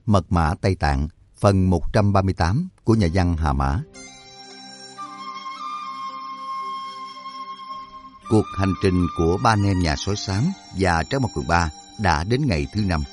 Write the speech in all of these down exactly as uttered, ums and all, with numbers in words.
Mật mã Tây Tạng, phần một trăm ba mươi tám của nhà văn Hà Mã. Cuộc hành trình của ba anh em nhà sói xám và Tráng Mộc Cường Ba đã đến ngày thứ năm.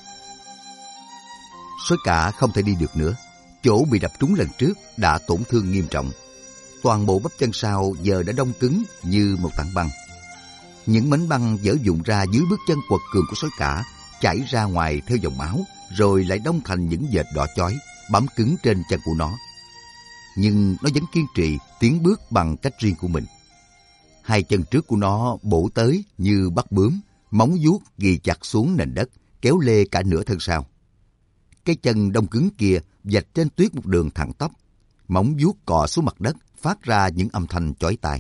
Sói Cả không thể đi được nữa, chỗ bị đập trúng lần trước đã tổn thương nghiêm trọng. Toàn bộ bắp chân sau giờ đã đông cứng như một tảng băng. Những mảnh băng vỡ vụn ra dưới bước chân quật cường của Sói Cả, chảy ra ngoài theo dòng máu, rồi lại đông thành những vệt đỏ chói, bám cứng trên chân của nó. Nhưng nó vẫn kiên trì tiến bước bằng cách riêng của mình. Hai chân trước của nó bổ tới như bắt bướm, móng vuốt ghi chặt xuống nền đất, kéo lê cả nửa thân sau. Cái chân đông cứng kia vạch trên tuyết một đường thẳng tắp, móng vuốt cọ xuống mặt đất, phát ra những âm thanh chói tai.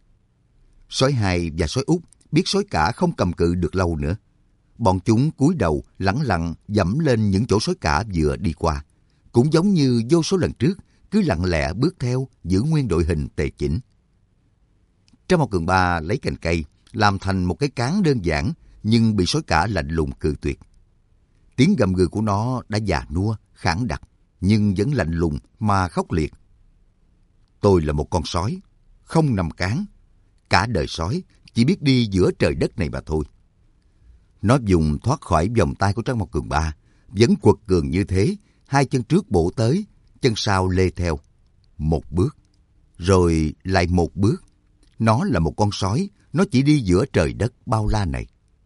Sói Hai và Sói Út biết Sói Cả không cầm cự được lâu nữa. Bọn chúng cúi đầu lẳng lặng dẫm lên những chỗ Sói Cả vừa đi qua, cũng giống như vô số lần trước, cứ lặng lẽ bước theo, giữ nguyên đội hình tề chỉnh. Tráng Mộc Cường Ba lấy cành cây làm thành một cái cán đơn giản, nhưng bị Sói Cả lạnh lùng cự tuyệt. Tiếng gầm gừ của nó đã già nua, khản đặc, nhưng vẫn lạnh lùng mà khốc liệt. Tôi là một con sói, không nằm cán. Cả đời sói chỉ biết đi giữa trời đất này mà thôi. Nó dùng thoát khỏi vòng tay của Tráng Mộc Cường Ba, vẫn quật cường như thế, hai chân trước bổ tới, chân sau lê theo. Một bước, rồi lại một bước. Nó là một con sói, nó chỉ đi giữa trời đất bao la này.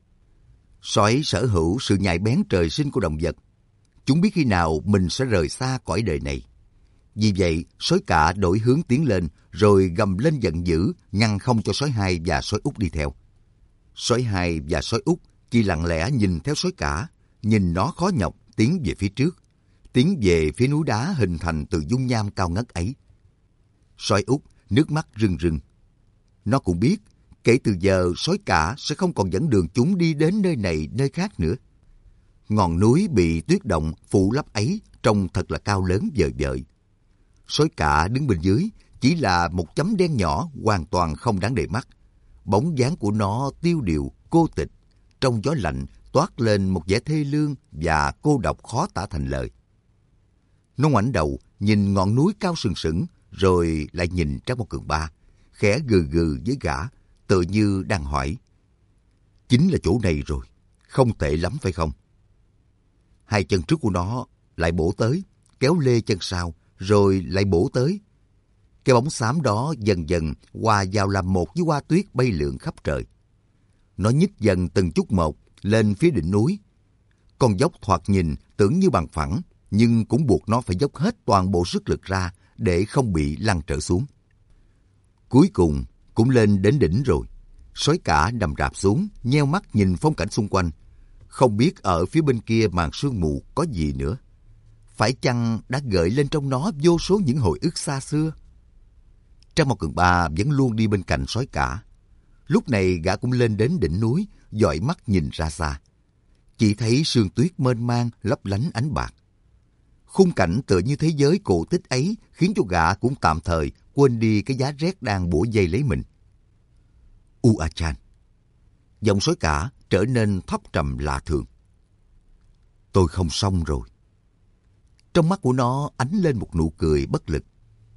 Sói sở hữu sự nhạy bén trời sinh của động vật. Chúng biết khi nào mình sẽ rời xa cõi đời này. Vì vậy, Sói Cả đổi hướng tiến lên, rồi gầm lên giận dữ, ngăn không cho Sói Hai và Sói Út đi theo. Sói Hai và Sói Út chỉ lặng lẽ nhìn theo Sói Cả, nhìn nó khó nhọc tiến về phía trước, tiến về phía núi đá hình thành từ dung nham cao ngất ấy. Sói Út nước mắt rưng rưng. Nó cũng biết, kể từ giờ Sói Cả sẽ không còn dẫn đường chúng đi đến nơi này nơi khác nữa. Ngọn núi bị tuyết động phủ lấp ấy trông thật là cao lớn vời vợi. Sói Cả đứng bên dưới chỉ là một chấm đen nhỏ hoàn toàn không đáng để mắt. Bóng dáng của nó tiêu điều, cô tịch, trong gió lạnh toát lên một vẻ thê lương và cô độc khó tả thành lời. Nó ngoảnh đầu nhìn ngọn núi cao sừng sững, rồi lại nhìn Tráng Mộc Cường Ba, khẽ gừ gừ với gã, tựa như đang hỏi: chính là chỗ này rồi, không tệ lắm phải không? Hai chân trước của nó lại bổ tới, kéo lê chân sau, rồi lại bổ tới. Cái bóng xám đó dần dần hòa vào làm một với hoa tuyết bay lượn khắp trời. Nó nhích dần từng chút một lên phía đỉnh núi. Con dốc thoạt nhìn tưởng như bằng phẳng, nhưng cũng buộc nó phải dốc hết toàn bộ sức lực ra để không bị lăn trở xuống. Cuối cùng cũng lên đến đỉnh rồi. Sói Cả nằm rạp xuống, nheo mắt nhìn phong cảnh xung quanh. Không biết ở phía bên kia màn sương mù có gì nữa. Phải chăng đã gợi lên trong nó vô số những hồi ức xa xưa? Tráng Mộc Cường Ba vẫn luôn đi bên cạnh Sói Cả. Lúc này gã cũng lên đến đỉnh núi, dõi mắt nhìn ra xa. Chỉ thấy sương tuyết mênh mang lấp lánh ánh bạc. Khung cảnh tựa như thế giới cổ tích ấy khiến cho gã cũng tạm thời quên đi cái giá rét đang bủa vây lấy mình. U A Chan. Giọng Sói Cả trở nên thấp trầm lạ thường. Tôi không xong rồi. Trong mắt của nó ánh lên một nụ cười bất lực.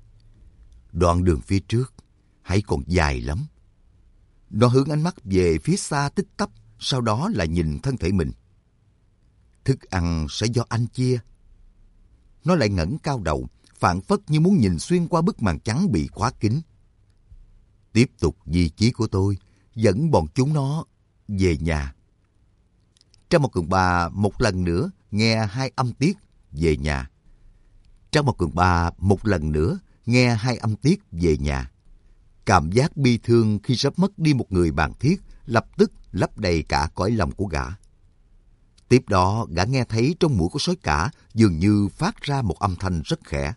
Đoạn đường phía trước hãy còn dài lắm. Nó hướng ánh mắt về phía xa tích tắp, sau đó lại nhìn thân thể mình. Thức ăn sẽ do anh chia. Nó lại ngẩng cao đầu, phảng phất như muốn nhìn xuyên qua bức màn trắng bị khóa kín. Tiếp tục di chí của tôi, dẫn bọn chúng nó về nhà. Tráng Mộc Cường Ba một lần nữa nghe hai âm tiết về nhà. Tráng Mộc Cường Ba một lần nữa nghe hai âm tiết về nhà. Cảm giác bi thương khi sắp mất đi một người bạn thiết lập tức lấp đầy cả cõi lòng của gã. Tiếp đó gã nghe thấy trong mũi của Sói Cả dường như phát ra một âm thanh rất khẽ.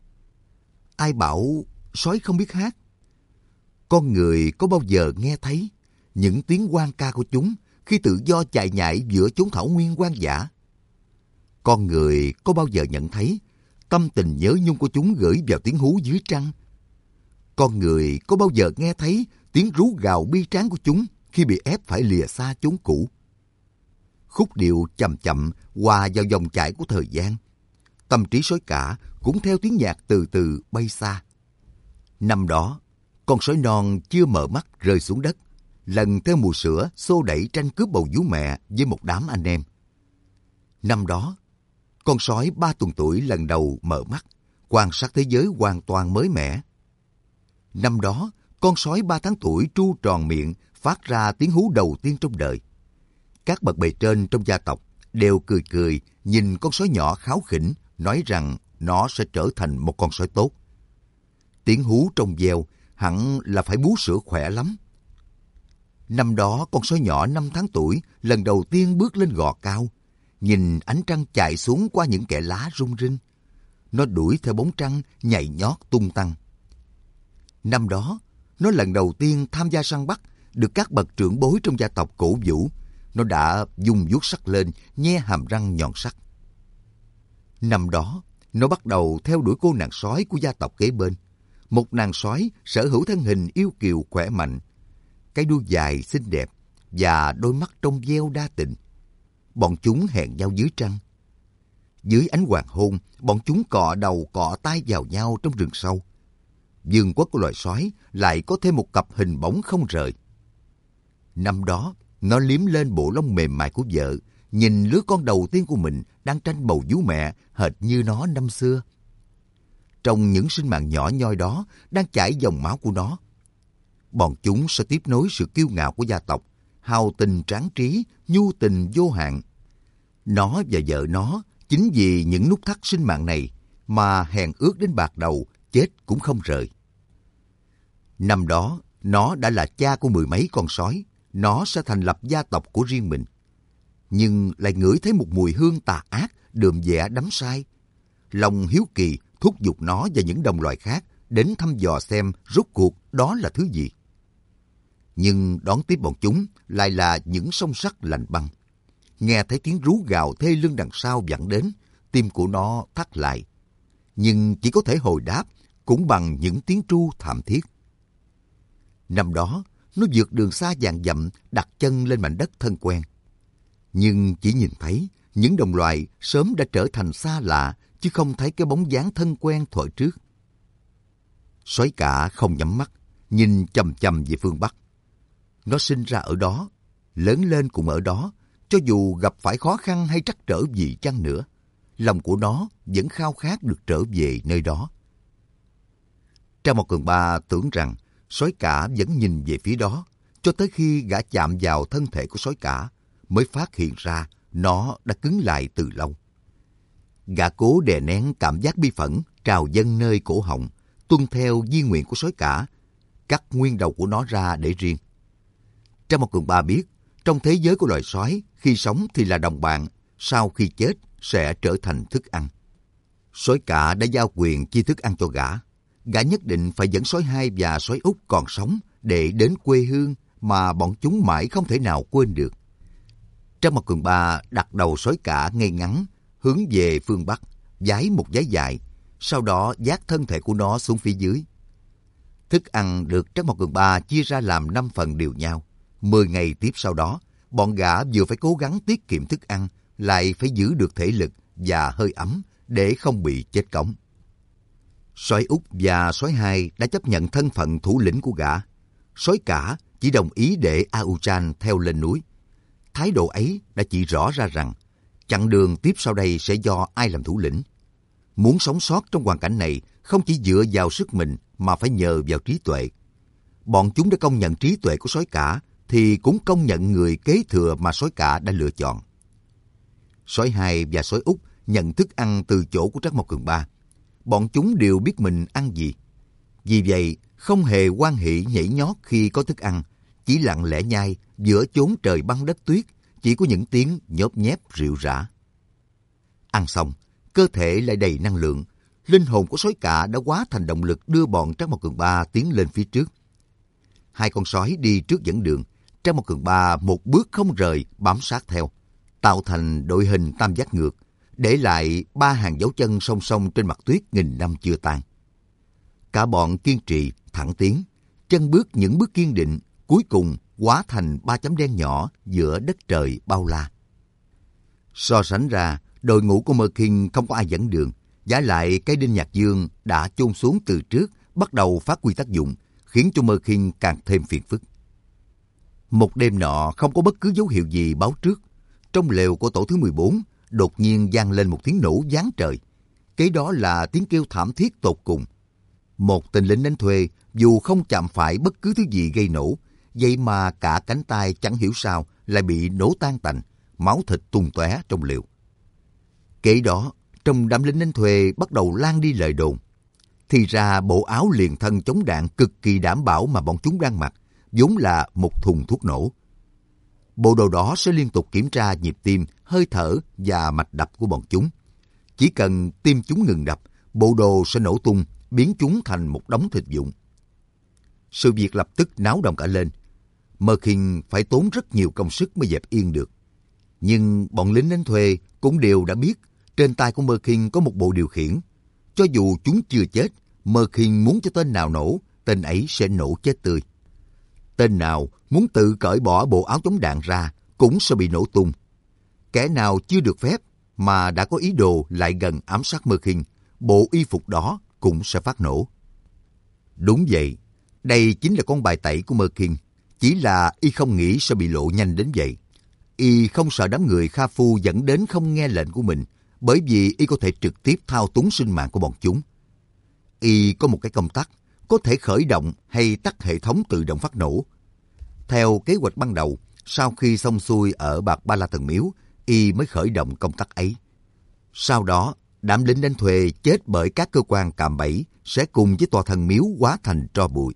Ai bảo sói không biết hát? Con người có bao giờ nghe thấy những tiếng hoan ca của chúng khi tự do chạy nhảy giữa chốn thảo nguyên hoang dã? Con người có bao giờ nhận thấy tâm tình nhớ nhung của chúng gửi vào tiếng hú dưới trăng? Con người có bao giờ nghe thấy tiếng rú gào bi tráng của chúng khi bị ép phải lìa xa chốn cũ? Khúc điệu chậm chậm hòa vào dòng chảy của thời gian, tâm trí sói cả cũng theo tiếng nhạc từ từ bay xa. Năm đó, con sói non chưa mở mắt rơi xuống đất, lần theo mùi sữa xô đẩy tranh cướp bầu vú mẹ với một đám anh em. Năm đó, con sói ba tuần tuổi lần đầu mở mắt, quan sát thế giới hoàn toàn mới mẻ. Năm đó, con sói ba tháng tuổi tru tròn miệng, phát ra tiếng hú đầu tiên trong đời. Các bậc bề trên trong gia tộc đều cười cười nhìn con sói nhỏ kháo khỉnh, nói rằng nó sẽ trở thành một con sói tốt. Tiếng hú trong veo hẳn là phải bú sữa khỏe lắm. Năm đó, con sói nhỏ năm tháng tuổi lần đầu tiên bước lên gò cao, nhìn ánh trăng chạy xuống qua những kẽ lá rung rinh. Nó đuổi theo bóng trăng, nhảy nhót tung tăng. Năm đó, nó lần đầu tiên tham gia săn bắt, được các bậc trưởng bối trong gia tộc cổ vũ. Nó đã dùng vuốt sắc lên, nhe hàm răng nhọn sắc. Năm đó, nó bắt đầu theo đuổi cô nàng sói của gia tộc kế bên. Một nàng sói sở hữu thân hình yêu kiều khỏe mạnh, cái đuôi dài xinh đẹp và đôi mắt trong veo đa tình. Bọn chúng hẹn nhau dưới trăng. Dưới ánh hoàng hôn, bọn chúng cọ đầu cọ tai vào nhau trong rừng sâu. Vương quốc của loài sói lại có thêm một cặp hình bóng không rời. Năm đó, nó liếm lên bộ lông mềm mại của vợ, nhìn lứa con đầu tiên của mình đang tranh bầu vú mẹ hệt như nó năm xưa. Trong những sinh mạng nhỏ nhoi đó đang chảy dòng máu của nó. Bọn chúng sẽ tiếp nối sự kiêu ngạo của gia tộc, hào tình tráng trí, nhu tình vô hạn. Nó và vợ nó chính vì những nút thắt sinh mạng này mà hẹn ước đến bạc đầu, chết cũng không rời. Năm đó, nó đã là cha của mười mấy con sói. Nó sẽ thành lập gia tộc của riêng mình. Nhưng lại ngửi thấy một mùi hương tà ác, đượm dẻ đắm say. Lòng hiếu kỳ thúc giục nó và những đồng loài khác đến thăm dò xem rốt cuộc đó là thứ gì. Nhưng đón tiếp bọn chúng lại là những song sắt lạnh băng. Nghe thấy tiếng rú gào thê lương đằng sau vẳng đến, tim của nó thắt lại. Nhưng chỉ có thể hồi đáp cũng bằng những tiếng tru thảm thiết. Năm đó, nó vượt đường xa vạn dặm, đặt chân lên mảnh đất thân quen. Nhưng chỉ nhìn thấy những đồng loài sớm đã trở thành xa lạ, chứ không thấy cái bóng dáng thân quen thuở trước. Sói cả không nhắm mắt, nhìn chằm chằm về phương Bắc. Nó sinh ra ở đó, lớn lên cũng ở đó, cho dù gặp phải khó khăn hay trắc trở gì chăng nữa, lòng của nó vẫn khao khát được trở về nơi đó. Trang một Cường Ba tưởng rằng sói cả vẫn nhìn về phía đó, cho tới khi gã chạm vào thân thể của sói cả, mới phát hiện ra nó đã cứng lại từ lâu. Gã cố đè nén cảm giác bi phẫn trào dâng nơi cổ họng, tuân theo di nguyện của sói cả, cắt nguyên đầu của nó ra để riêng. Trang một Cường Ba biết, trong thế giới của loài sói, khi sống thì là đồng bạn, sau khi chết sẽ trở thành thức ăn. Sói cả đã giao quyền chia thức ăn cho gã. Gã nhất định phải dẫn sói hai và sói út còn sống để đến quê hương mà bọn chúng mãi không thể nào quên được. Trang một Cường Ba đặt đầu sói cả ngay ngắn, hướng về phương Bắc, vái một vái dài, sau đó vác thân thể của nó xuống phía dưới. Thức ăn được Trang một Cường Ba chia ra làm năm phần đều nhau. Mười ngày tiếp sau đó, bọn gã vừa phải cố gắng tiết kiệm thức ăn, lại phải giữ được thể lực và hơi ấm để không bị chết cóng. Sói út và sói hai đã chấp nhận thân phận thủ lĩnh của gã. Sói cả chỉ đồng ý để Auchan theo lên núi. Thái độ ấy đã chỉ rõ ra rằng chặng đường tiếp sau đây sẽ do ai làm thủ lĩnh. Muốn sống sót trong hoàn cảnh này không chỉ dựa vào sức mình mà phải nhờ vào trí tuệ. Bọn chúng đã công nhận trí tuệ của sói cả thì cũng công nhận người kế thừa mà sói cả đã lựa chọn. Sói hai và sói út nhận thức ăn từ chỗ của Trắc Mộc Cường Ba. Bọn chúng đều biết mình ăn gì. Vì vậy, không hề hoan hỉ nhảy nhót khi có thức ăn, chỉ lặng lẽ nhai giữa chốn trời băng đất tuyết, chỉ có những tiếng nhóp nhép rệu rã. Ăn xong, cơ thể lại đầy năng lượng. Linh hồn của sói cả đã hóa thành động lực đưa bọn Trắc Mộc Cường Ba tiến lên phía trước. Hai con sói đi trước dẫn đường, Trắc Mộc Cường Ba một bước không rời bám sát theo, tạo thành đội hình tam giác ngược, để lại ba hàng dấu chân song song trên mặt tuyết nghìn năm chưa tan. Cả bọn kiên trì, thẳng tiến, chân bước những bước kiên định, cuối cùng hóa thành ba chấm đen nhỏ giữa đất trời bao la. So sánh ra, đội ngũ của Mơ Kinh không có ai dẫn đường, vả lại cái đinh nhạc dương đã chôn xuống từ trước bắt đầu phát huy tác dụng, khiến cho Mơ Kinh càng thêm phiền phức. Một đêm nọ không có bất cứ dấu hiệu gì báo trước, trong lều của tổ thứ mười bốn đột nhiên vang lên một tiếng nổ giáng trời. Kế đó là tiếng kêu thảm thiết tột cùng. Một tên lính đánh thuê dù không chạm phải bất cứ thứ gì gây nổ, vậy mà cả cánh tay chẳng hiểu sao lại bị nổ tan tành, máu thịt tung tóe trong lều. Kế đó, trong đám lính đánh thuê bắt đầu lan đi lời đồn. Thì ra bộ áo liền thân chống đạn cực kỳ đảm bảo mà bọn chúng đang mặc, vốn là một thùng thuốc nổ. Bộ đồ đó sẽ liên tục kiểm tra nhịp tim, hơi thở và mạch đập của bọn chúng. Chỉ cần tim chúng ngừng đập, bộ đồ sẽ nổ tung, biến chúng thành một đống thịt vụn. Sự việc lập tức náo động cả lên. Mơ Kinh phải tốn rất nhiều công sức mới dẹp yên được. Nhưng bọn lính đánh thuê cũng đều đã biết trên tay của Mơ Kinh có một bộ điều khiển. Cho dù chúng chưa chết, Mơ Kinh muốn cho tên nào nổ, tên ấy sẽ nổ chết tươi. Tên nào muốn tự cởi bỏ bộ áo chống đạn ra cũng sẽ bị nổ tung. Kẻ nào chưa được phép mà đã có ý đồ lại gần ám sát Mơ Kinh, bộ y phục đó cũng sẽ phát nổ. Đúng vậy, đây chính là con bài tẩy của Mơ Kinh. Chỉ là y không nghĩ sẽ bị lộ nhanh đến vậy. Y không sợ đám người Kha Phu dẫn đến không nghe lệnh của mình, bởi vì y có thể trực tiếp thao túng sinh mạng của bọn chúng. Y có một cái công tắc, có thể khởi động hay tắt hệ thống tự động phát nổ. Theo kế hoạch ban đầu, sau khi xong xuôi ở Bạc Ba La Thần Miếu, y mới khởi động công tắc ấy. Sau đó, đám lính đánh thuê chết bởi các cơ quan cạm bẫy sẽ cùng với tòa thần miếu hóa thành tro bụi.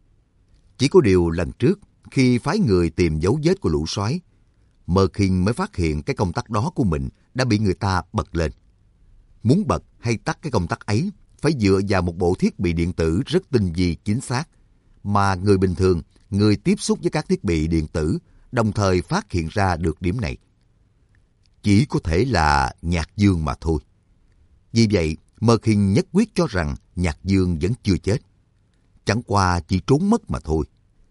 Chỉ có điều lần trước, khi phái người tìm dấu vết của lũ sói, Mơ Kinh mới phát hiện cái công tắc đó của mình đã bị người ta bật lên. Muốn bật hay tắt cái công tắc ấy phải dựa vào một bộ thiết bị điện tử rất tinh vi chính xác, mà người bình thường, người tiếp xúc với các thiết bị điện tử, đồng thời phát hiện ra được điểm này. Chỉ có thể là Nhạc Dương mà thôi. Vì vậy, Mơ Kinh nhất quyết cho rằng Nhạc Dương vẫn chưa chết. Chẳng qua chỉ trốn mất mà thôi.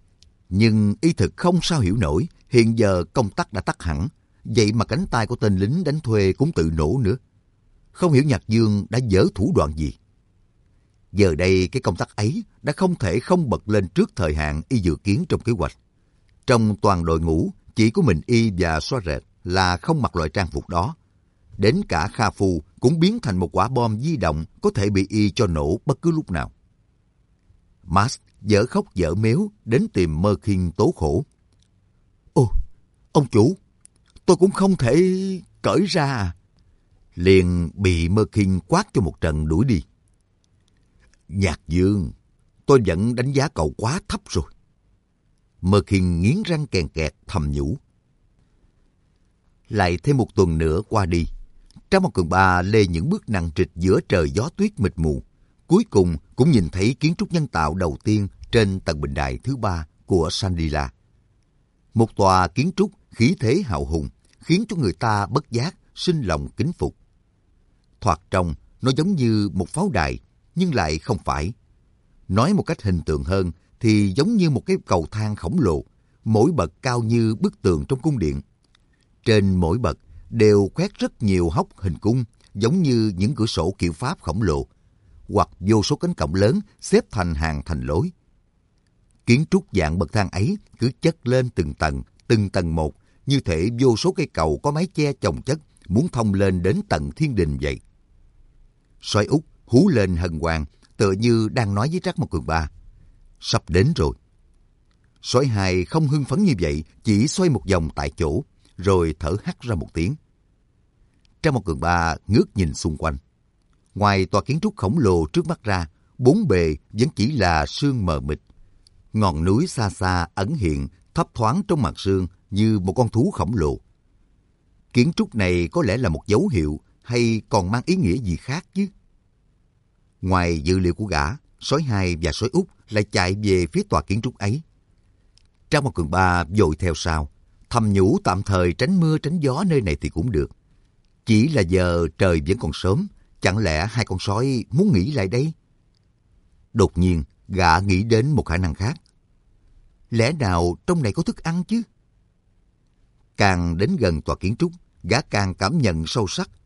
Nhưng y thực không sao hiểu nổi, hiện giờ công tắc đã tắt hẳn, vậy mà cánh tay của tên lính đánh thuê cũng tự nổ nữa. Không hiểu Nhạc Dương đã dở thủ đoạn gì. Giờ đây cái công tắc ấy đã không thể không bật lên trước thời hạn y dự kiến trong kế hoạch. Trong toàn đội ngũ, chỉ có mình y và Xoa Rệt là không mặc loại trang phục đó. Đến cả Kha Phu cũng biến thành một quả bom di động có thể bị y cho nổ bất cứ lúc nào. Max dở khóc dở méo đến tìm Mơ Kinh tố khổ. Ồ, ông chủ, tôi cũng không thể cởi ra à. Liền bị Mơ Kinh quát cho một trận đuổi đi. Nhạc Dương, tôi vẫn đánh giá cậu quá thấp rồi. Mơ Kinh nghiến răng kèn kẹt thầm nhủ. Lại thêm một tuần nữa qua đi, Trang Một Cường Ba lê những bước nặng trịch giữa trời gió tuyết mịt mù, cuối cùng cũng nhìn thấy kiến trúc nhân tạo đầu tiên trên tầng bình đài thứ ba của Shangri-La. Một tòa kiến trúc khí thế hào hùng, khiến cho người ta bất giác sinh lòng kính phục. Thoạt trông, nó giống như một pháo đài, nhưng lại không phải. Nói một cách hình tượng hơn thì giống như một cái cầu thang khổng lồ, mỗi bậc cao như bức tường trong cung điện. Trên mỗi bậc đều khoét rất nhiều hốc hình cung, giống như những cửa sổ kiểu Pháp khổng lồ, hoặc vô số cánh cổng lớn xếp thành hàng thành lối. Kiến trúc dạng bậc thang ấy cứ chất lên từng tầng, từng tầng một, như thể vô số cây cầu có mái che chồng chất muốn thông lên đến tận thiên đình vậy. Sói Út hú lên hân hoan, tựa như đang nói với Trác Mộc Cường Ba. Sắp đến rồi. Sói Hai không hưng phấn như vậy, chỉ xoay một vòng tại chỗ, rồi thở hắt ra một tiếng. Trác Mộc Cường Ba ngước nhìn xung quanh. Ngoài tòa kiến trúc khổng lồ trước mắt ra, bốn bề vẫn chỉ là sương mờ mịt. Ngọn núi xa xa ẩn hiện, thấp thoáng trong màn sương như một con thú khổng lồ. Kiến trúc này có lẽ là một dấu hiệu hay còn mang ý nghĩa gì khác chứ? Ngoài dự liệu của gã, Sói Hai và Sói Út lại chạy về phía tòa kiến trúc ấy. Trang Một Cường Ba vội theo sau, thầm nhủ tạm thời tránh mưa tránh gió nơi này thì cũng được. Chỉ là giờ trời vẫn còn sớm, chẳng lẽ hai con sói muốn nghỉ lại đây? Đột nhiên, gã nghĩ đến một khả năng khác. Lẽ nào trong này có thức ăn chứ? Càng đến gần tòa kiến trúc, gã càng cảm nhận sâu sắc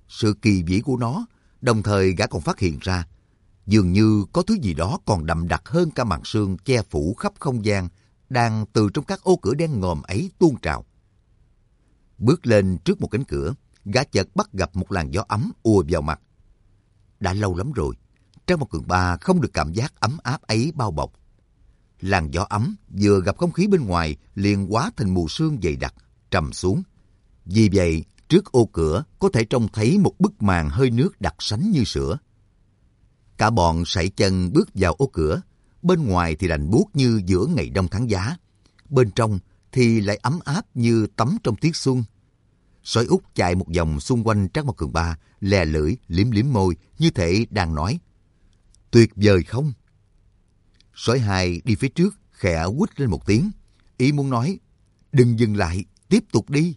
sự kỳ vĩ của nó, đồng thời gã còn phát hiện ra, dường như có thứ gì đó còn đậm đặc hơn cả màn sương che phủ khắp không gian, đang từ trong các ô cửa đen ngòm ấy tuôn trào. Bước lên trước một cánh cửa, gã chợt bắt gặp một làn gió ấm ùa vào mặt. Đã lâu lắm rồi, Trang Một Cường Ba không được cảm giác ấm áp ấy bao bọc. Làn gió ấm vừa gặp không khí bên ngoài liền hóa thành mù sương dày đặc, trầm xuống. Vì vậy, trước ô cửa có thể trông thấy một bức màn hơi nước đặc sánh như sữa. Cả bọn sải chân bước vào ô cửa, bên ngoài thì lạnh buốt như giữa ngày đông tháng giá, bên trong thì lại ấm áp như tắm trong tiết xuân. Sói Út chạy một vòng xung quanh Trác Mao Cường Ba, lè lưỡi, liếm liếm môi, như thể đang nói: tuyệt vời không? Sói Hai đi phía trước, khẽ quýt lên một tiếng, ý muốn nói: đừng dừng lại, tiếp tục đi.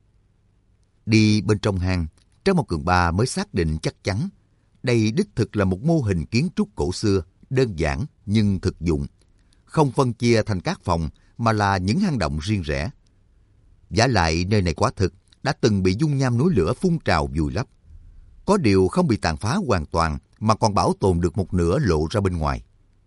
Đi bên trong hang, Trác Mao Cường Ba mới xác định chắc chắn đây đích thực là một mô hình kiến trúc cổ xưa, đơn giản nhưng thực dụng, không phân chia thành các phòng mà là những hang động riêng rẽ. Vả lại nơi này quả thực đã từng bị dung nham núi lửa phun trào vùi lấp. Có điều không bị tàn phá hoàn toàn mà còn bảo tồn được một nửa lộ ra bên ngoài.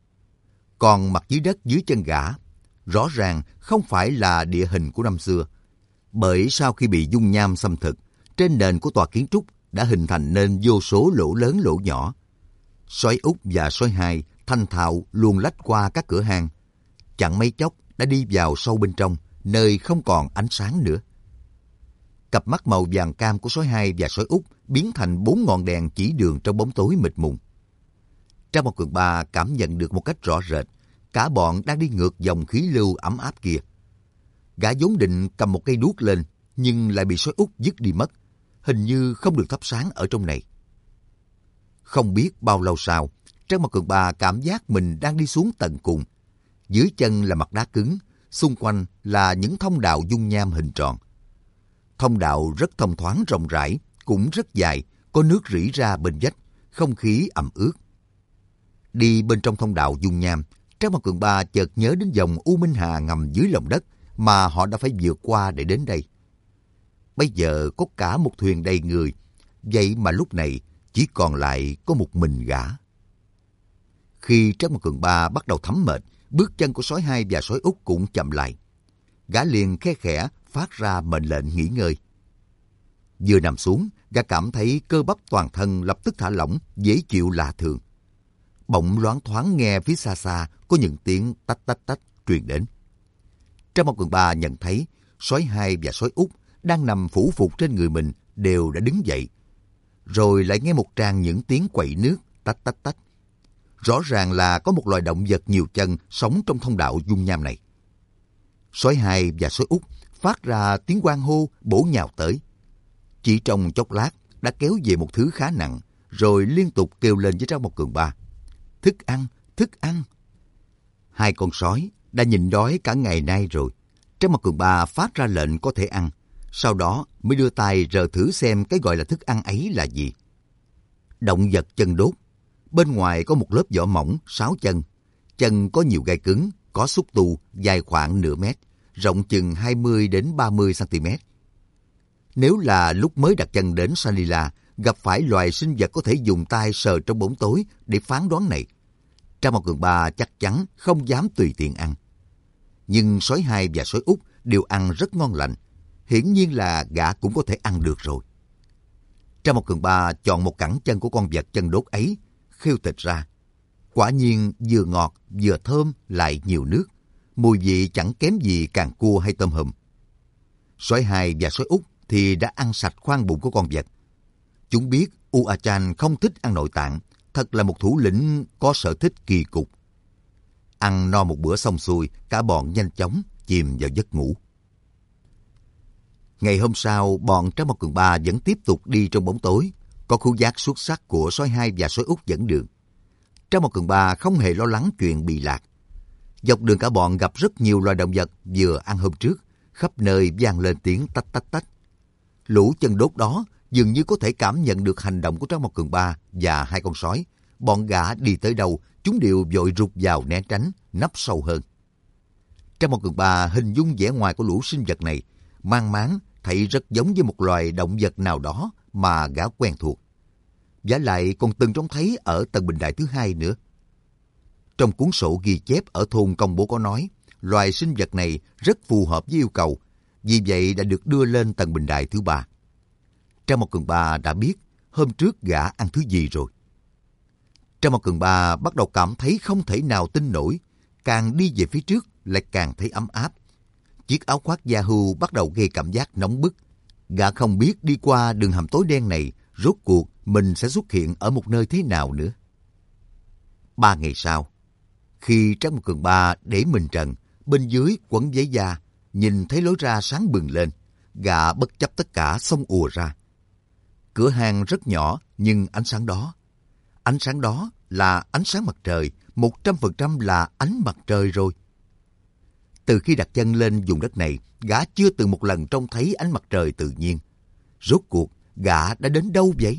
Còn mặt dưới đất dưới chân gã, rõ ràng không phải là địa hình của năm xưa, bởi sau khi bị dung nham xâm thực, trên nền của tòa kiến trúc đã hình thành nên vô số lỗ lớn lỗ nhỏ. Sói Út và Sói Hai thanh thạo luồn lách qua các cửa hang, chẳng mấy chốc đã đi vào sâu bên trong, nơi không còn ánh sáng nữa. Cặp mắt màu vàng cam của Sói Hai và Sói Út biến thành bốn ngọn đèn chỉ đường trong bóng tối mịt mùng. Trang Mao Cường Ba cảm nhận được một cách rõ rệt, cả bọn đang đi ngược dòng khí lưu ấm áp kia. Gã vốn định cầm một cây đuốc lên, nhưng lại bị Sói Út dứt đi mất, hình như không được thắp sáng ở trong này. Không biết bao lâu sau, Trang Mao Cường Ba cảm giác mình đang đi xuống tận cùng. Dưới chân là mặt đá cứng, xung quanh là những thông đạo dung nham hình tròn. Thông đạo rất thông thoáng rộng rãi, cũng rất dài, có nước rỉ ra bên vách, không khí ẩm ướt. Đi bên trong thông đạo dung nham, Trác Mao Cường Ba chợt nhớ đến dòng U Minh Hà ngầm dưới lòng đất mà họ đã phải vượt qua để đến đây. Bây giờ có cả một thuyền đầy người, vậy mà lúc này chỉ còn lại có một mình gã. Khi Trác Mao Cường Ba bắt đầu thấm mệt, bước chân của Sói Hai và Sói Út cũng chậm lại. Gã liền khe khẽ phát ra mệnh lệnh nghỉ ngơi. Vừa nằm xuống, gã cảm thấy cơ bắp toàn thân lập tức thả lỏng, dễ chịu lạ thường. Bỗng loáng thoáng nghe phía xa xa có những tiếng tách tách tách truyền đến. Trác Mao Cường Ba nhận thấy Sói Hai và Sói Út đang nằm phủ phục trên người mình đều đã đứng dậy. Rồi lại nghe một tràng những tiếng quậy nước tách tách tách. Rõ ràng là có một loài động vật nhiều chân sống trong thông đạo dung nham này. Sói Hai và Sói Út phát ra tiếng hoan hô bổ nhào tới. Chỉ trong chốc lát đã kéo về một thứ khá nặng, rồi liên tục kêu lên với Trác Mao Cường Ba: thức ăn, thức ăn. Hai con sói đã nhịn đói cả ngày nay rồi. Trác Mao Cường Ba phát ra lệnh có thể ăn, sau đó mới đưa tay rờ thử xem cái gọi là thức ăn ấy là gì. Động vật chân đốt. Bên ngoài có một lớp vỏ mỏng, sáu chân. Chân có nhiều gai cứng, có xúc tu, dài khoảng nửa mét, rộng chừng hai mươi đến ba mươi xăng-ti-mét. Nếu là lúc mới đặt chân đến Shangri-La, gặp phải loài sinh vật có thể dùng tay sờ trong bóng tối để phán đoán này, Trác Mao Cường Ba chắc chắn không dám tùy tiện ăn. Nhưng Sói Hai và Sói Út đều ăn rất ngon lành, hiển nhiên là gã cũng có thể ăn được rồi. Trác Mao Cường Ba chọn một cẳng chân của con vật chân đốt ấy, khêu thịt ra. Quả nhiên vừa ngọt, vừa thơm, lại nhiều nước. Mùi vị chẳng kém gì càng cua hay tôm hùm. Sói Hai và Sói Út thì đã ăn sạch khoang bụng của con vật. Chúng biết U A Chan không thích ăn nội tạng, thật là một thủ lĩnh có sở thích kỳ cục. Ăn no một bữa xong xuôi, cả bọn nhanh chóng chìm vào giấc ngủ. Ngày hôm sau, bọn Trác Mao Cường Ba vẫn tiếp tục đi trong bóng tối, có khứu giác xuất sắc của Sói Hai và Sói Út dẫn đường. Trác Mao Cường Ba không hề lo lắng chuyện bị lạc. Dọc đường cả bọn gặp rất nhiều loài động vật vừa ăn hôm trước, khắp nơi vang lên tiếng tách tách tách. Lũ chân đốt đó dường như có thể cảm nhận được hành động của Trác Mao Cường Ba và hai con sói. Bọn gã đi tới đâu, chúng đều vội rụt vào né tránh, nấp sâu hơn. Trác Mao Cường Ba hình dung vẻ ngoài của lũ sinh vật này, mang máng thấy rất giống với một loài động vật nào đó mà gã quen thuộc. Vả lại còn từng trông thấy ở tầng bình đài thứ hai nữa. Trong cuốn sổ ghi chép ở thôn công bố có nói, loài sinh vật này rất phù hợp với yêu cầu, vì vậy đã được đưa lên tầng bình đài thứ ba. Trang Mộc Cường Ba đã biết hôm trước gã ăn thứ gì rồi. Trang Mộc Cường Ba bắt đầu cảm thấy không thể nào tin nổi, càng đi về phía trước lại càng thấy ấm áp. Chiếc áo khoác da hưu bắt đầu gây cảm giác nóng bức. Gã không biết đi qua đường hầm tối đen này, rốt cuộc mình sẽ xuất hiện ở một nơi thế nào nữa. Ba ngày sau, khi Trang Mộc Cường Ba để mình trần, bên dưới quấn giấy da, nhìn thấy lối ra sáng bừng lên, gã bất chấp tất cả xông ùa ra. Cửa hàng rất nhỏ, nhưng ánh sáng đó, ánh sáng đó là ánh sáng mặt trời, một trăm phần trăm là ánh mặt trời rồi. Từ khi đặt chân lên vùng đất này, gã chưa từng một lần trông thấy ánh mặt trời tự nhiên. Rốt cuộc, gã đã đến đâu vậy?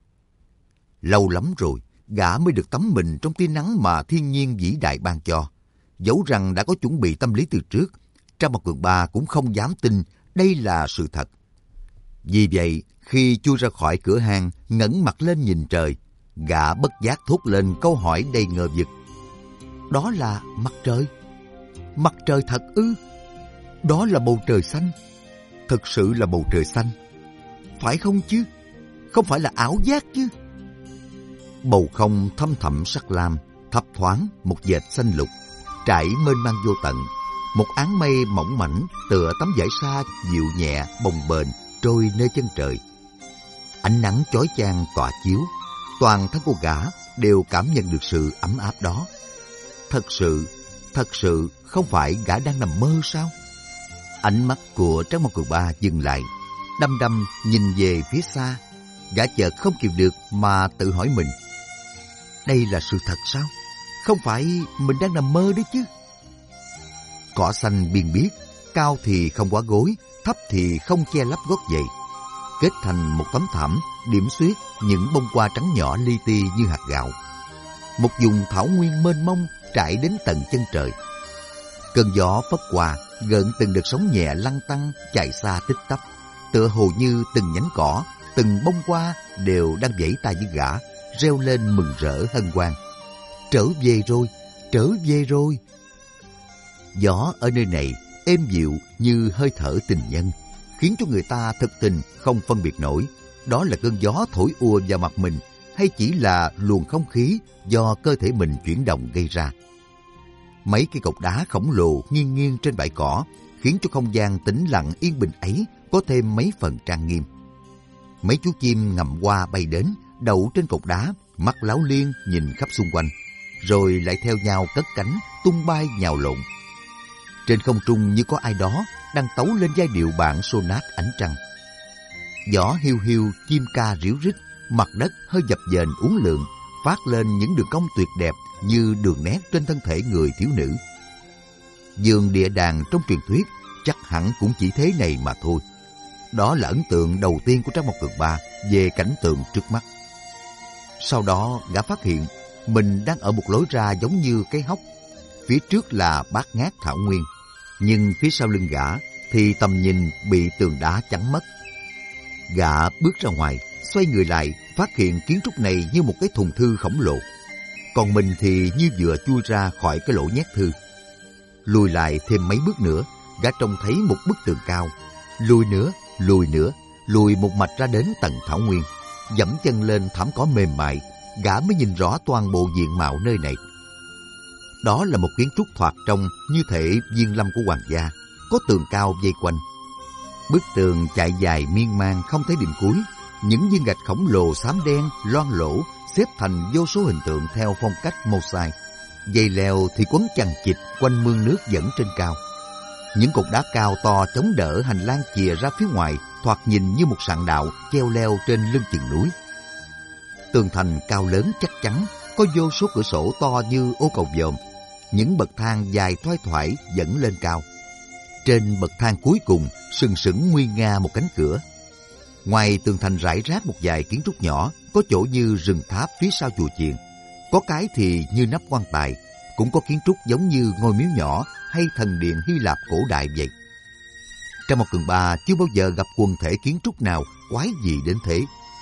Lâu lắm rồi, gã mới được tắm mình trong tia nắng mà thiên nhiên vĩ đại ban cho. Dẫu rằng đã có chuẩn bị tâm lý từ trước, Trang Mộc Cường Ba cũng không dám tin đây là sự thật. Vì vậy, khi chui ra khỏi cửa hàng, ngẩng mặt lên nhìn trời, gã bất giác thốt lên câu hỏi đầy ngờ vực. Đó là mặt trời? Mặt trời thật ư? Đó là bầu trời xanh? Thực sự là bầu trời xanh? Phải không chứ? Không phải là ảo giác chứ? Bầu không thâm thẳm sắc lam, thấp thoáng một vệt xanh lục, trải mênh mang vô tận. Một áng mây mỏng mảnh tựa tấm vải sa dịu nhẹ bồng bềnh trôi nơi chân trời. Ánh nắng chói chang tỏa chiếu, toàn thân cô gã đều cảm nhận được sự ấm áp đó. Thật sự, thật sự không phải gã đang nằm mơ sao? Ánh mắt của Trang Mộc Cường Ba dừng lại, đăm đăm nhìn về phía xa. Gã chợt không kìm được mà tự hỏi mình. Đây là sự thật sao? Không phải mình đang nằm mơ đấy chứ? Cỏ xanh biên biếc, cao thì không quá gối, thấp thì không che lấp gót giày, kết thành một tấm thảm điểm xuyết những bông hoa trắng nhỏ li ti như hạt gạo. Một vùng thảo nguyên mênh mông trải đến tận chân trời. Cơn gió phất qua, gợn từng đợt sóng nhẹ lăn tăn chạy xa tích tắp, tựa hồ như từng nhánh cỏ, từng bông hoa đều đang vẫy tay với gã, reo lên mừng rỡ hân hoan. Trở về rồi, trở về rồi. Gió ở nơi này êm dịu như hơi thở tình nhân, khiến cho người ta thực tình không phân biệt nổi đó là cơn gió thổi ùa vào mặt mình hay chỉ là luồng không khí do cơ thể mình chuyển động gây ra. Mấy cây cột đá khổng lồ nghiêng nghiêng trên bãi cỏ khiến cho không gian tĩnh lặng yên bình ấy có thêm mấy phần trang nghiêm. Mấy chú chim ngầm hoa bay đến, đậu trên cột đá, mắt láo liên nhìn khắp xung quanh, rồi lại theo nhau cất cánh, tung bay nhào lộn. Trên không trung như có ai đó đang tấu lên giai điệu bản sonat ánh trăng. Gió hiu hiu, chim ca ríu rít, mặt đất hơi dập dềnh uốn lượn, phát lên những đường cong tuyệt đẹp như đường nét trên thân thể người thiếu nữ. Giường địa đàng trong truyền thuyết chắc hẳn cũng chỉ thế này mà thôi. Đó là ấn tượng đầu tiên của Trang Mộc Cường Ba về cảnh tượng trước mắt. Sau đó gã phát hiện mình đang ở một lối ra giống như cái hốc. Phía trước là bát ngát thảo nguyên, nhưng phía sau lưng gã thì tầm nhìn bị tường đá chắn mất. Gã bước ra ngoài, xoay người lại, phát hiện kiến trúc này như một cái thùng thư khổng lồ. Còn mình thì như vừa chui ra khỏi cái lỗ nhét thư. Lùi lại thêm mấy bước nữa, gã trông thấy một bức tường cao. Lùi nữa, lùi nữa, lùi một mạch ra đến tận thảo nguyên. Dẫm chân lên thảm cỏ mềm mại, gã mới nhìn rõ toàn bộ diện mạo nơi này. Đó là một kiến trúc thoạt trông như thể viên lâm của hoàng gia, có tường cao vây quanh. Bức tường chạy dài miên man không thấy điểm cuối, những viên gạch khổng lồ xám đen loang lổ xếp thành vô số hình tượng theo phong cách mosaic. Dây leo thì quấn chằng chịt quanh mương nước dẫn trên cao. Những cột đá cao to chống đỡ hành lang chìa ra phía ngoài, thoạt nhìn như một sạn đạo treo leo trên lưng chừng núi. Tường thành cao lớn chắc chắn, có vô số cửa sổ to như ô cầu vòm. Những bậc thang dài thoai thoải dẫn lên cao. Trên bậc thang cuối cùng sừng sững nguy nga một cánh cửa. Ngoài tường thành rải rác một vài kiến trúc nhỏ, có chỗ như rừng tháp phía sau chùa chiền, có cái thì như nắp quan tài, cũng có kiến trúc giống như ngôi miếu nhỏ hay thần điện Hy Lạp cổ đại vậy. Trang Mộc Cường Ba chưa bao giờ gặp quần thể kiến trúc nào quái dị đến thế.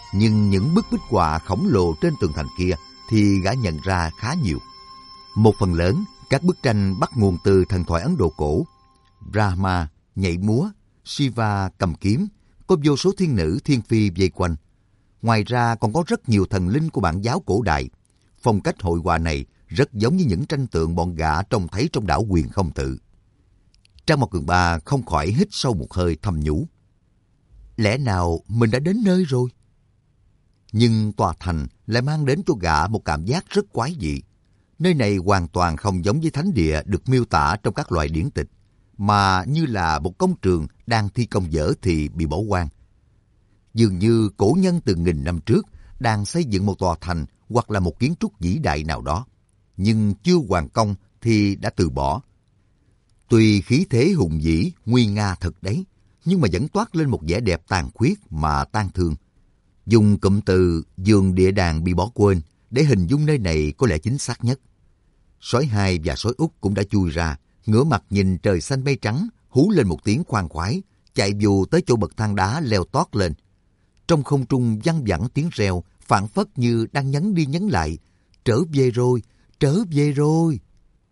nhưng những bức bích họa khổng lồ trên tường thành kia thì gã nhận ra khá nhiều. Một phần lớn, các bức tranh bắt nguồn từ thần thoại Ấn Độ cổ. Brahma nhảy múa, Shiva cầm kiếm, có vô số thiên nữ thiên phi vây quanh. Ngoài ra còn có rất nhiều thần linh của bản giáo cổ đại. Phong cách hội họa này rất giống như những tranh tượng bọn gã trông thấy trong đảo Huyền Không Tự. Trang Mộc Cường Ba không khỏi hít sâu một hơi thầm nhủ. Lẽ nào mình đã đến nơi rồi? Nhưng tòa thành lại mang đến cho gã một cảm giác rất quái dị. Nơi này hoàn toàn không giống với thánh địa được miêu tả trong các loại điển tịch, mà như là một công trường đang thi công dở thì bị bỏ hoang. Dường như cổ nhân từ nghìn năm trước đang xây dựng một tòa thành hoặc là một kiến trúc vĩ đại nào đó, nhưng chưa hoàn công thì đã từ bỏ. Tuy khí thế hùng vĩ, nguy nga thật đấy, nhưng mà vẫn toát lên một vẻ đẹp tàn khuyết mà tang thương. Dùng cụm từ giường địa đàng bị bỏ quên để hình dung nơi này có lẽ chính xác nhất. Sói hai và sói út cũng đã chui ra, ngửa mặt nhìn trời xanh mây trắng, hú lên một tiếng khoan khoái, chạy vù tới chỗ bậc thang đá leo tót lên. Trong không trung văng vẳng tiếng reo, phảng phất như đang nhấn đi nhấn lại. Trở về rồi, trở về rồi.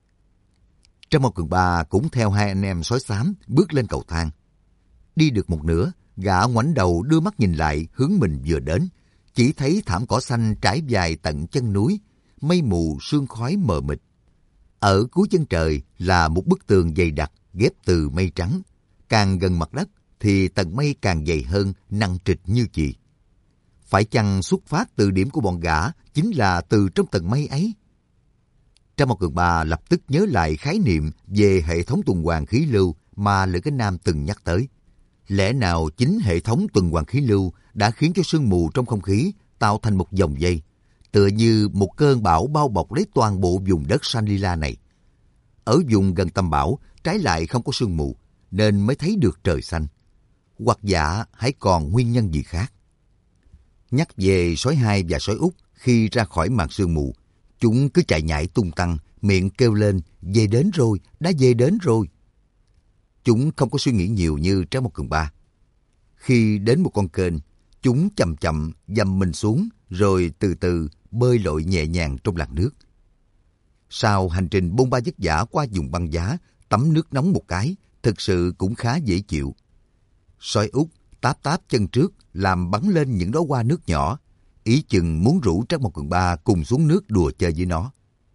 Trang Mộc Cường Ba cũng theo hai anh em sói xám bước lên cầu thang. Đi được một nửa, gã ngoảnh đầu đưa mắt nhìn lại hướng mình vừa đến. Chỉ thấy thảm cỏ xanh trải dài tận chân núi, mây mù sương khói mờ mịt. Ở cuối chân trời là một bức tường dày đặc ghép từ mây trắng. Càng gần mặt đất thì tầng mây càng dày hơn, nặng trịch như chì. Phải chăng xuất phát từ điểm của bọn gã chính là từ trong tầng mây ấy? Trang Mộc Cường Ba lập tức nhớ lại khái niệm về hệ thống tuần hoàn khí lưu mà Lữ Cái Nam từng nhắc tới. Lẽ nào chính hệ thống tuần hoàn khí lưu đã khiến cho sương mù trong không khí tạo thành một dòng dây, tựa như một cơn bão bao bọc lấy toàn bộ vùng đất Shangri-La này. Ở vùng gần tâm bão, trái lại không có sương mù, nên mới thấy được trời xanh. Hoặc giả hãy còn nguyên nhân gì khác. Nhắc về sói hai và sói út khi ra khỏi màn sương mù, chúng cứ chạy nhảy tung tăng, miệng kêu lên, về đến rồi, đã về đến rồi. Chúng không có suy nghĩ nhiều như Trang Mộc Cường Ba. Khi đến một con kênh, chúng chậm chậm dầm mình xuống, rồi từ từ bơi lội nhẹ nhàng trong làn nước. Sau hành trình bôn ba vất vả qua vùng băng giá, tắm nước nóng một cái, thực sự cũng khá dễ chịu. Sói út táp táp chân trước, làm bắn lên những đóa hoa nước nhỏ, ý chừng muốn rủ Trang Mộc Cường Ba cùng xuống nước đùa chơi với nó.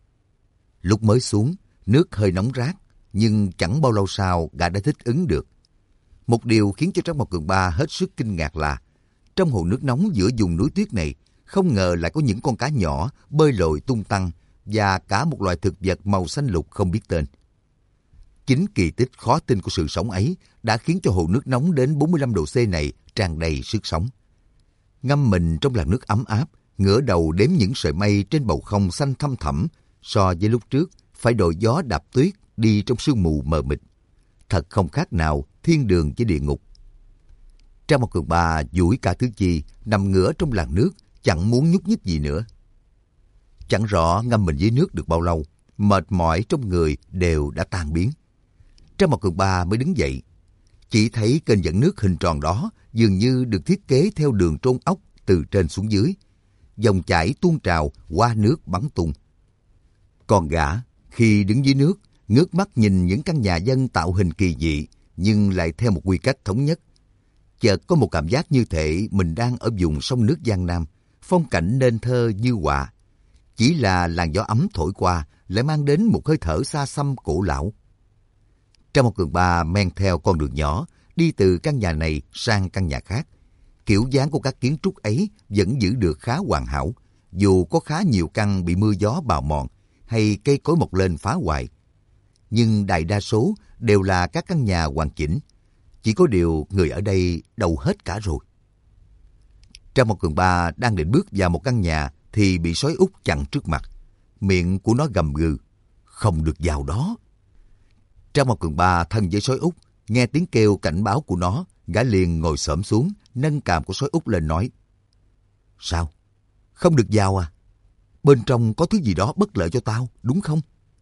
Lúc mới xuống, nước hơi nóng rát, nhưng chẳng bao lâu sau gã đã thích ứng được. Một điều khiến cho Trang Mộc Cường Ba hết sức kinh ngạc là trong hồ nước nóng giữa vùng núi tuyết này, không ngờ lại có những con cá nhỏ bơi lội tung tăng và cả một loài thực vật màu xanh lục không biết tên. Chính kỳ tích khó tin của sự sống ấy đã khiến cho hồ nước nóng đến bốn mươi lăm độ C này tràn đầy sức sống. Ngâm mình trong làn nước ấm áp, ngửa đầu đếm những sợi mây trên bầu không xanh thăm thẳm, so với lúc trước phải đội gió đạp tuyết đi trong sương mù mờ mịt. Thật không khác nào thiên đường với địa ngục. Trang Mộc Cường Ba duỗi cả tứ chi, nằm ngửa trong làn nước, chẳng muốn nhúc nhích gì nữa. Chẳng rõ ngâm mình dưới nước được bao lâu, mệt mỏi trong người đều đã tan biến. Trang Mộc Cường Ba mới đứng dậy. Chỉ thấy kênh dẫn nước hình tròn đó dường như được thiết kế theo đường trôn ốc từ trên xuống dưới. Dòng chảy tuôn trào qua nước bắn tung. Còn gã, khi đứng dưới nước, ngước mắt nhìn những căn nhà dân tạo hình kỳ dị, nhưng lại theo một quy cách thống nhất. Chợt có một cảm giác như thể mình đang ở vùng sông nước Giang Nam, phong cảnh nên thơ như họa. Chỉ là làn gió ấm thổi qua lại mang đến một hơi thở xa xăm cổ lão. Trang Mộc Cường Ba men theo con đường nhỏ, đi từ căn nhà này sang căn nhà khác. Kiểu dáng của các kiến trúc ấy vẫn giữ được khá hoàn hảo, dù có khá nhiều căn bị mưa gió bào mòn hay cây cối mọc lên phá hoại. Nhưng đại đa số đều là các căn nhà hoàn chỉnh. Chỉ có điều người ở đây đâu hết cả rồi. Trang Mộc Cường Ba đang định bước vào một căn nhà thì bị sói út chặn trước mặt. Miệng của nó gầm gừ, không được vào đó. Trang Mộc Cường Ba thân với sói út, nghe tiếng kêu cảnh báo của nó, gã liền ngồi xổm xuống, nâng cằm của sói út lên nói: Sao? Không được vào à? Bên trong có thứ gì đó bất lợi cho tao, đúng không?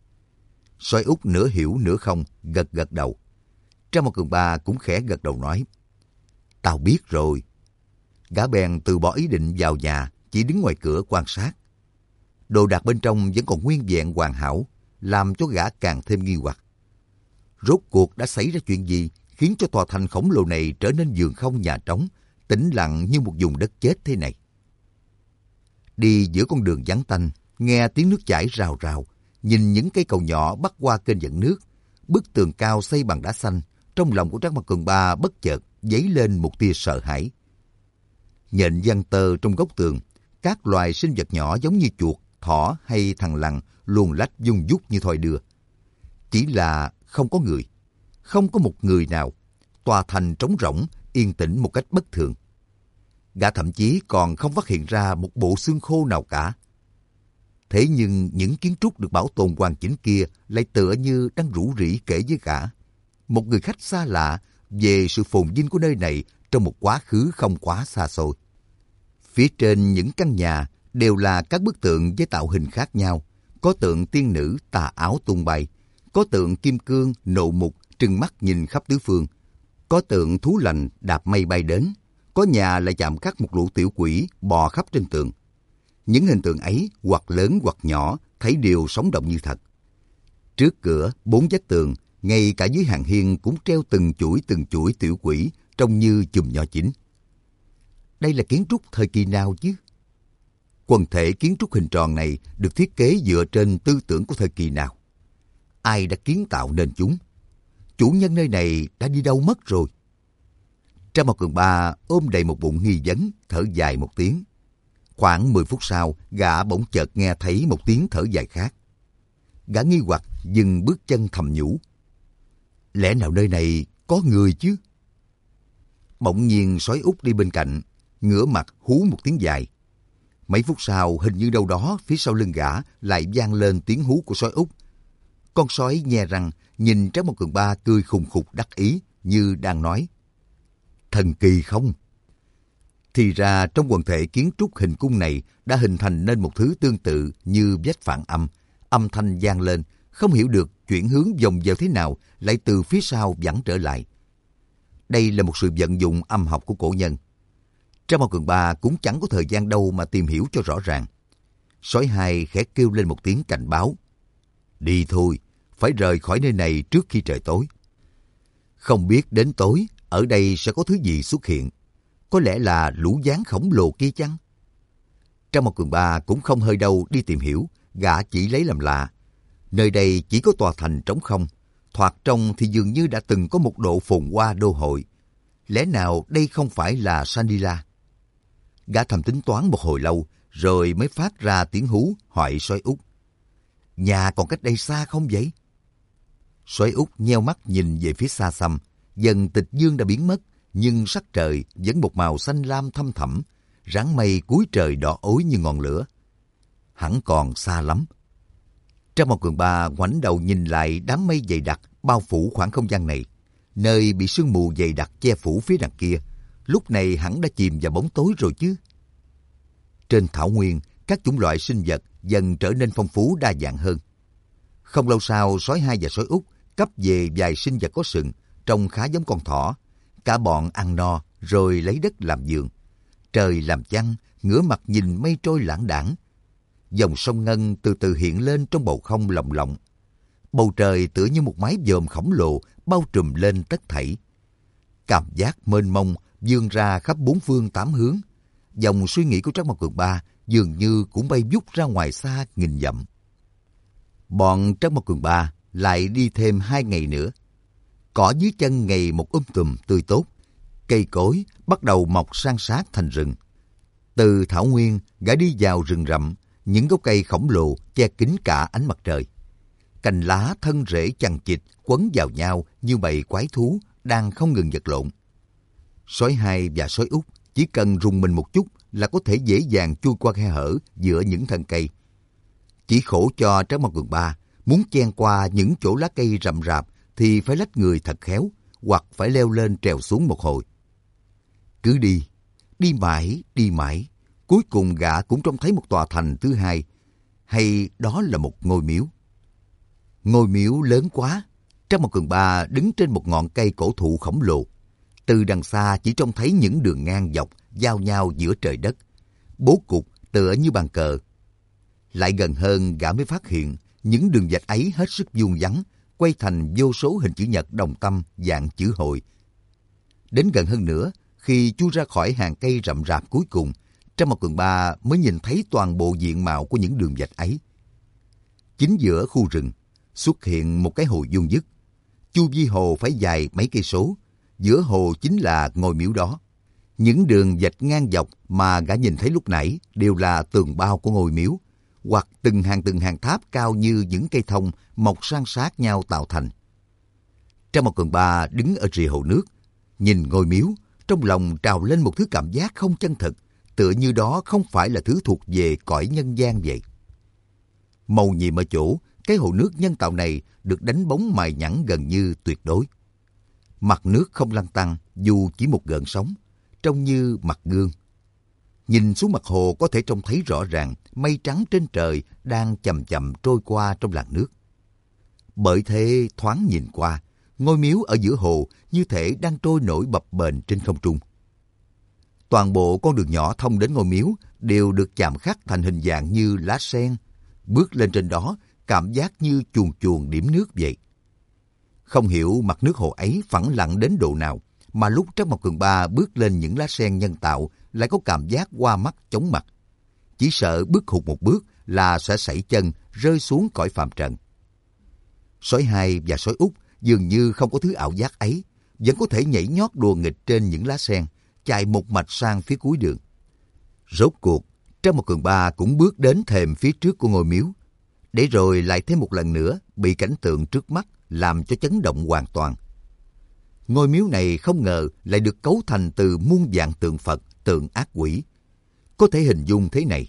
Sói út nửa hiểu nửa không, gật gật đầu. Trang Mộc Cường Ba cũng khẽ gật đầu nói: Tao biết rồi. Gã bèn từ bỏ ý định vào nhà, chỉ đứng ngoài cửa quan sát. Đồ đạc bên trong vẫn còn nguyên vẹn hoàn hảo, làm cho gã càng thêm nghi hoặc. Rốt cuộc đã xảy ra chuyện gì khiến cho tòa thành khổng lồ này trở nên vườn không nhà trống, tĩnh lặng như một vùng đất chết thế này? Đi giữa con đường vắng tanh, nghe tiếng nước chảy rào rào, nhìn những cây cầu nhỏ bắc qua kênh dẫn nước, bức tường cao xây bằng đá xanh, trong lòng của Trác Mộc Cường Ba bất chợt dấy lên một tia sợ hãi. Nhện giăng tơ trong góc tường, các loài sinh vật nhỏ giống như chuột, thỏ hay thằn lằn luồn lách vung vút như thoi đưa. Chỉ là không có người, không có một người nào. Tòa thành trống rỗng, yên tĩnh một cách bất thường. Gã thậm chí còn không phát hiện ra một bộ xương khô nào cả. Thế nhưng những kiến trúc được bảo tồn hoàn chỉnh kia lại tựa như đang rủ rỉ kể với gã, một người khách xa lạ, về sự phồn vinh của nơi này trong một quá khứ không quá xa xôi. Phía trên những căn nhà đều là các bức tượng với tạo hình khác nhau. Có tượng tiên nữ tà áo tung bay, có tượng kim cương nộ mục trừng mắt nhìn khắp tứ phương, có tượng thú lành đạp mây bay đến, có nhà lại chạm khắc một lũ tiểu quỷ bò khắp trên tường. Những hình tượng ấy hoặc lớn hoặc nhỏ thấy đều sống động như thật. Trước cửa, bốn vách tường, ngay cả dưới hàng hiên cũng treo từng chuỗi từng chuỗi tiểu quỷ trông như chùm nho chín. Đây là kiến trúc thời kỳ nào chứ? Quần thể kiến trúc hình tròn này được thiết kế dựa trên tư tưởng của thời kỳ nào? Ai đã kiến tạo nên chúng? Chủ nhân nơi này đã đi đâu mất rồi? Trác Mộc Cường Ba ôm đầy một bụng nghi vấn, thở dài một tiếng. Khoảng mười phút sau, gã bỗng chợt nghe thấy một tiếng thở dài khác. Gã nghi hoặc dừng bước chân thầm nhủ. Lẽ nào nơi này có người chứ? Bỗng nhiên sói Út đi bên cạnh, ngửa mặt hú một tiếng dài. Mấy phút sau, hình như đâu đó phía sau lưng gã lại vang lên tiếng hú của sói Út. Con sói nhe răng, nhìn Trác Mộc Cường Ba cười khùng khục đắc ý, như đang nói: thần kỳ không? Thì ra trong quần thể kiến trúc hình cung này đã hình thành nên một thứ tương tự như vách phản âm, âm thanh vang lên, không hiểu được chuyển hướng vòng vèo thế nào lại từ phía sau vẳng trở lại. Đây là một sự vận dụng âm học của cổ nhân. Trác Mộc Cường Ba cũng chẳng có thời gian đâu mà tìm hiểu cho rõ ràng. Sói hai khẽ kêu lên một tiếng cảnh báo. Đi thôi, phải rời khỏi nơi này trước khi trời tối. Không biết đến tối, ở đây sẽ có thứ gì xuất hiện. Có lẽ là lũ gián khổng lồ kia chăng? Trác Mộc Cường Ba cũng không hơi đâu đi tìm hiểu, gã chỉ lấy làm lạ. Nơi đây chỉ có tòa thành trống không, thoạt trông thì dường như đã từng có một độ phồn hoa đô hội. Lẽ nào đây không phải là Shangri-La? Gã thầm tính toán một hồi lâu, rồi mới phát ra tiếng hú hỏi sói Út. Nhà còn cách đây xa không vậy? Sói Út nheo mắt nhìn về phía xa xăm, dần tịch dương đã biến mất, nhưng sắc trời vẫn một màu xanh lam thâm thẳm, ráng mây cuối trời đỏ ối như ngọn lửa. Hẳn còn xa lắm. Trác Mộc Cường Ba ngoảnh đầu nhìn lại đám mây dày đặc bao phủ khoảng không gian này. Nơi bị sương mù dày đặc che phủ phía đằng kia, lúc này hẳn đã chìm vào bóng tối rồi chứ. Trên thảo nguyên, các chủng loại sinh vật dần trở nên phong phú đa dạng hơn. Không lâu sau, sói hai và sói Út cấp về vài sinh vật có sừng, trông khá giống con thỏ. Cả bọn ăn no rồi lấy đất làm giường. Trời làm chăn, ngửa mặt nhìn mây trôi lãng đãng. Dòng sông Ngân từ từ hiện lên trong bầu không lồng lộng. Bầu trời tựa như một mái vòm khổng lồ bao trùm lên tất thảy. Cảm giác mênh mông vươn ra khắp bốn phương tám hướng. Dòng suy nghĩ của Trác Mộc Cường Ba dường như cũng bay vút ra ngoài xa nghìn dặm. Bọn Trác Mộc Cường Ba lại đi thêm hai ngày nữa. Cỏ dưới chân ngày một um tùm tươi tốt, cây cối bắt đầu mọc san sát thành rừng. Từ thảo nguyên, gã đi vào rừng rậm, những gốc cây khổng lồ che kín cả ánh mặt trời. Cành lá thân rễ chằng chịt quấn vào nhau như bầy quái thú đang không ngừng vật lộn. Sói hai và sói Út chỉ cần rùng mình một chút là có thể dễ dàng chui qua khe hở giữa những thân cây. Chỉ khổ cho Trác Mộc Cường Ba, muốn chen qua những chỗ lá cây rậm rạp thì phải lách người thật khéo, hoặc phải leo lên trèo xuống một hồi. Cứ đi, đi mãi, đi mãi, cuối cùng gã cũng trông thấy một tòa thành thứ hai, hay đó là một ngôi miếu. Ngôi miếu lớn quá, Trác Mộc Cường Ba đứng trên một ngọn cây cổ thụ khổng lồ. Từ đằng xa chỉ trông thấy những đường ngang dọc giao nhau giữa trời đất, bố cục tựa như bàn cờ. Lại gần hơn, gã mới phát hiện những đường vạch ấy hết sức vuông vắn, quay thành vô số hình chữ nhật đồng tâm dạng chữ hồi. Đến gần hơn nữa, khi chui ra khỏi hàng cây rậm rạp cuối cùng, Trăm Mộc Cường Ba mới nhìn thấy toàn bộ diện mạo của những đường vạch ấy. Chính giữa khu rừng xuất hiện một cái hồ vuông vức, chu vi hồ phải dài mấy cây số, giữa hồ chính là ngôi miếu đó. Những đường vạch ngang dọc mà gã nhìn thấy lúc nãy đều là tường bao của ngôi miếu, hoặc từng hàng từng hàng tháp cao như những cây thông mọc san sát nhau tạo thành. Trăm Mộc Cường Ba đứng ở rìa hồ nước, nhìn ngôi miếu, trong lòng trào lên một thứ cảm giác không chân thực, tựa như đó không phải là thứ thuộc về cõi nhân gian vậy. Mầu nhiệm ở chỗ, cái hồ nước nhân tạo này được đánh bóng mài nhẵn gần như tuyệt đối. Mặt nước không lăn tăn, dù chỉ một gợn sóng, trông như mặt gương. Nhìn xuống mặt hồ có thể trông thấy rõ ràng mây trắng trên trời đang chậm chậm trôi qua trong làn nước. Bởi thế thoáng nhìn qua, ngôi miếu ở giữa hồ như thể đang trôi nổi bập bềnh trên không trung. Toàn bộ con đường nhỏ thông đến ngôi miếu đều được chạm khắc thành hình dạng như lá sen. Bước lên trên đó, cảm giác như chuồn chuồn điểm nước vậy. Không hiểu mặt nước hồ ấy phẳng lặng đến độ nào, mà lúc Trác Mộc Cường Ba bước lên những lá sen nhân tạo lại có cảm giác hoa mắt chóng mặt. Chỉ sợ bước hụt một bước là sẽ sẩy chân rơi xuống cõi phàm trần. Sói Hai và Sói Út dường như không có thứ ảo giác ấy, vẫn có thể nhảy nhót đùa nghịch trên những lá sen, chạy một mạch sang phía cuối đường. Rốt cuộc, Trác Mộc Cường Ba cũng bước đến thềm phía trước của ngôi miếu, để rồi lại thêm một lần nữa bị cảnh tượng trước mắt làm cho chấn động hoàn toàn. Ngôi miếu này không ngờ lại được cấu thành từ muôn vạn tượng Phật, tượng ác quỷ. Có thể hình dung thế này: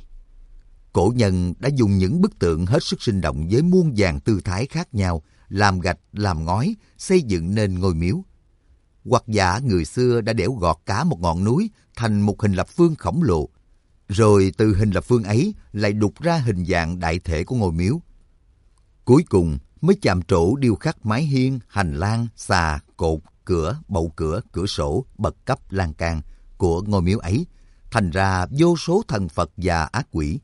cổ nhân đã dùng những bức tượng hết sức sinh động với muôn vàn tư thái khác nhau, làm gạch, làm ngói, xây dựng nên ngôi miếu. Hoặc giả người xưa đã đẽo gọt cả một ngọn núi thành một hình lập phương khổng lồ, rồi từ hình lập phương ấy lại đục ra hình dạng đại thể của ngôi miếu. Cuối cùng mới chạm trổ điêu khắc mái hiên, hành lang, xà, cột, cửa, bậu cửa, cửa sổ, bậc cấp, lan can của ngôi miếu ấy, thành ra vô số thần Phật và ác quỷ.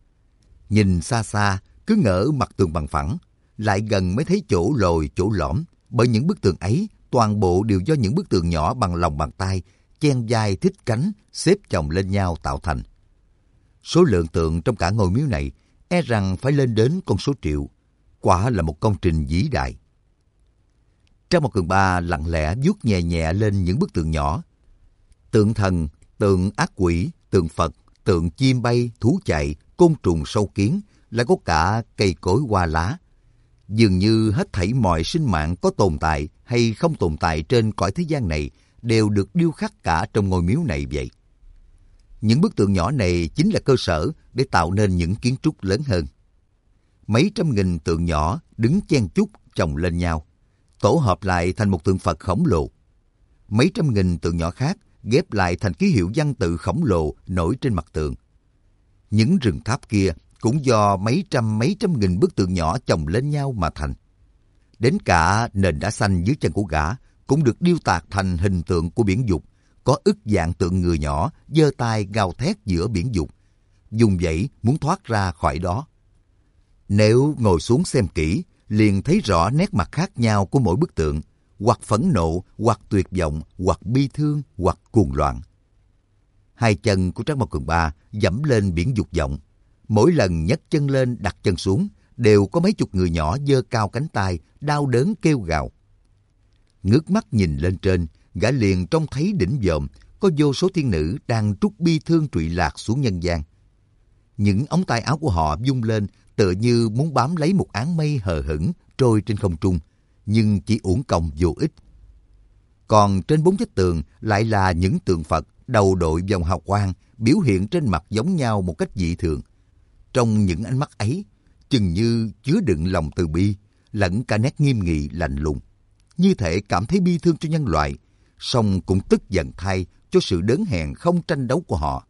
Nhìn xa xa, cứ ngỡ mặt tường bằng phẳng, lại gần mới thấy chỗ lồi, chỗ lõm, bởi những bức tường ấy toàn bộ đều do những bức tường nhỏ bằng lòng bàn tay, chen vai thích cánh, xếp chồng lên nhau tạo thành. Số lượng tượng trong cả ngôi miếu này e rằng phải lên đến con số triệu, quả là một công trình vĩ đại. Trác Mộc Cường Ba lặng lẽ vuốt nhẹ nhẹ lên những bức tượng nhỏ. Tượng thần, tượng ác quỷ, tượng Phật, tượng chim bay, thú chạy, côn trùng sâu kiến, lại có cả cây cối hoa lá. Dường như hết thảy mọi sinh mạng có tồn tại hay không tồn tại trên cõi thế gian này đều được điêu khắc cả trong ngôi miếu này vậy. Những bức tượng nhỏ này chính là cơ sở để tạo nên những kiến trúc lớn hơn. Mấy trăm nghìn tượng nhỏ đứng chen chúc chồng lên nhau, tổ hợp lại thành một tượng Phật khổng lồ. Mấy trăm nghìn tượng nhỏ khác ghép lại thành ký hiệu văn tự khổng lồ nổi trên mặt tường. Những rừng tháp kia cũng do mấy trăm mấy trăm nghìn bức tượng nhỏ chồng lên nhau mà thành. Đến cả nền đá xanh dưới chân của gã cũng được điêu tạc thành hình tượng của biển dục, có ức dạng tượng người nhỏ giơ tay gào thét giữa biển dục, dùng dãy muốn thoát ra khỏi đó. Nếu ngồi xuống xem kỹ, liền thấy rõ nét mặt khác nhau của mỗi bức tượng, hoặc phẫn nộ, hoặc tuyệt vọng, hoặc bi thương, hoặc cuồng loạn. Hai chân của Trác Mộc Cường Ba dẫm lên biển dục vọng. Mỗi lần nhấc chân lên đặt chân xuống, đều có mấy chục người nhỏ giơ cao cánh tay, đau đớn kêu gào. Ngước mắt nhìn lên trên, gã liền trông thấy đỉnh vòm có vô số thiên nữ đang trút bi thương trụy lạc xuống nhân gian. Những ống tay áo của họ vung lên tựa như muốn bám lấy một áng mây hờ hững trôi trên không trung, nhưng chỉ uổng công vô ích. Còn trên bốn vách tường lại là những tượng Phật đầu đội vòng hào quang, biểu hiện trên mặt giống nhau một cách dị thường. Trong những ánh mắt ấy, chừng như chứa đựng lòng từ bi, lẫn cả nét nghiêm nghị lạnh lùng, như thể cảm thấy bi thương cho nhân loại, song cũng tức giận thay cho sự đớn hèn không tranh đấu của họ.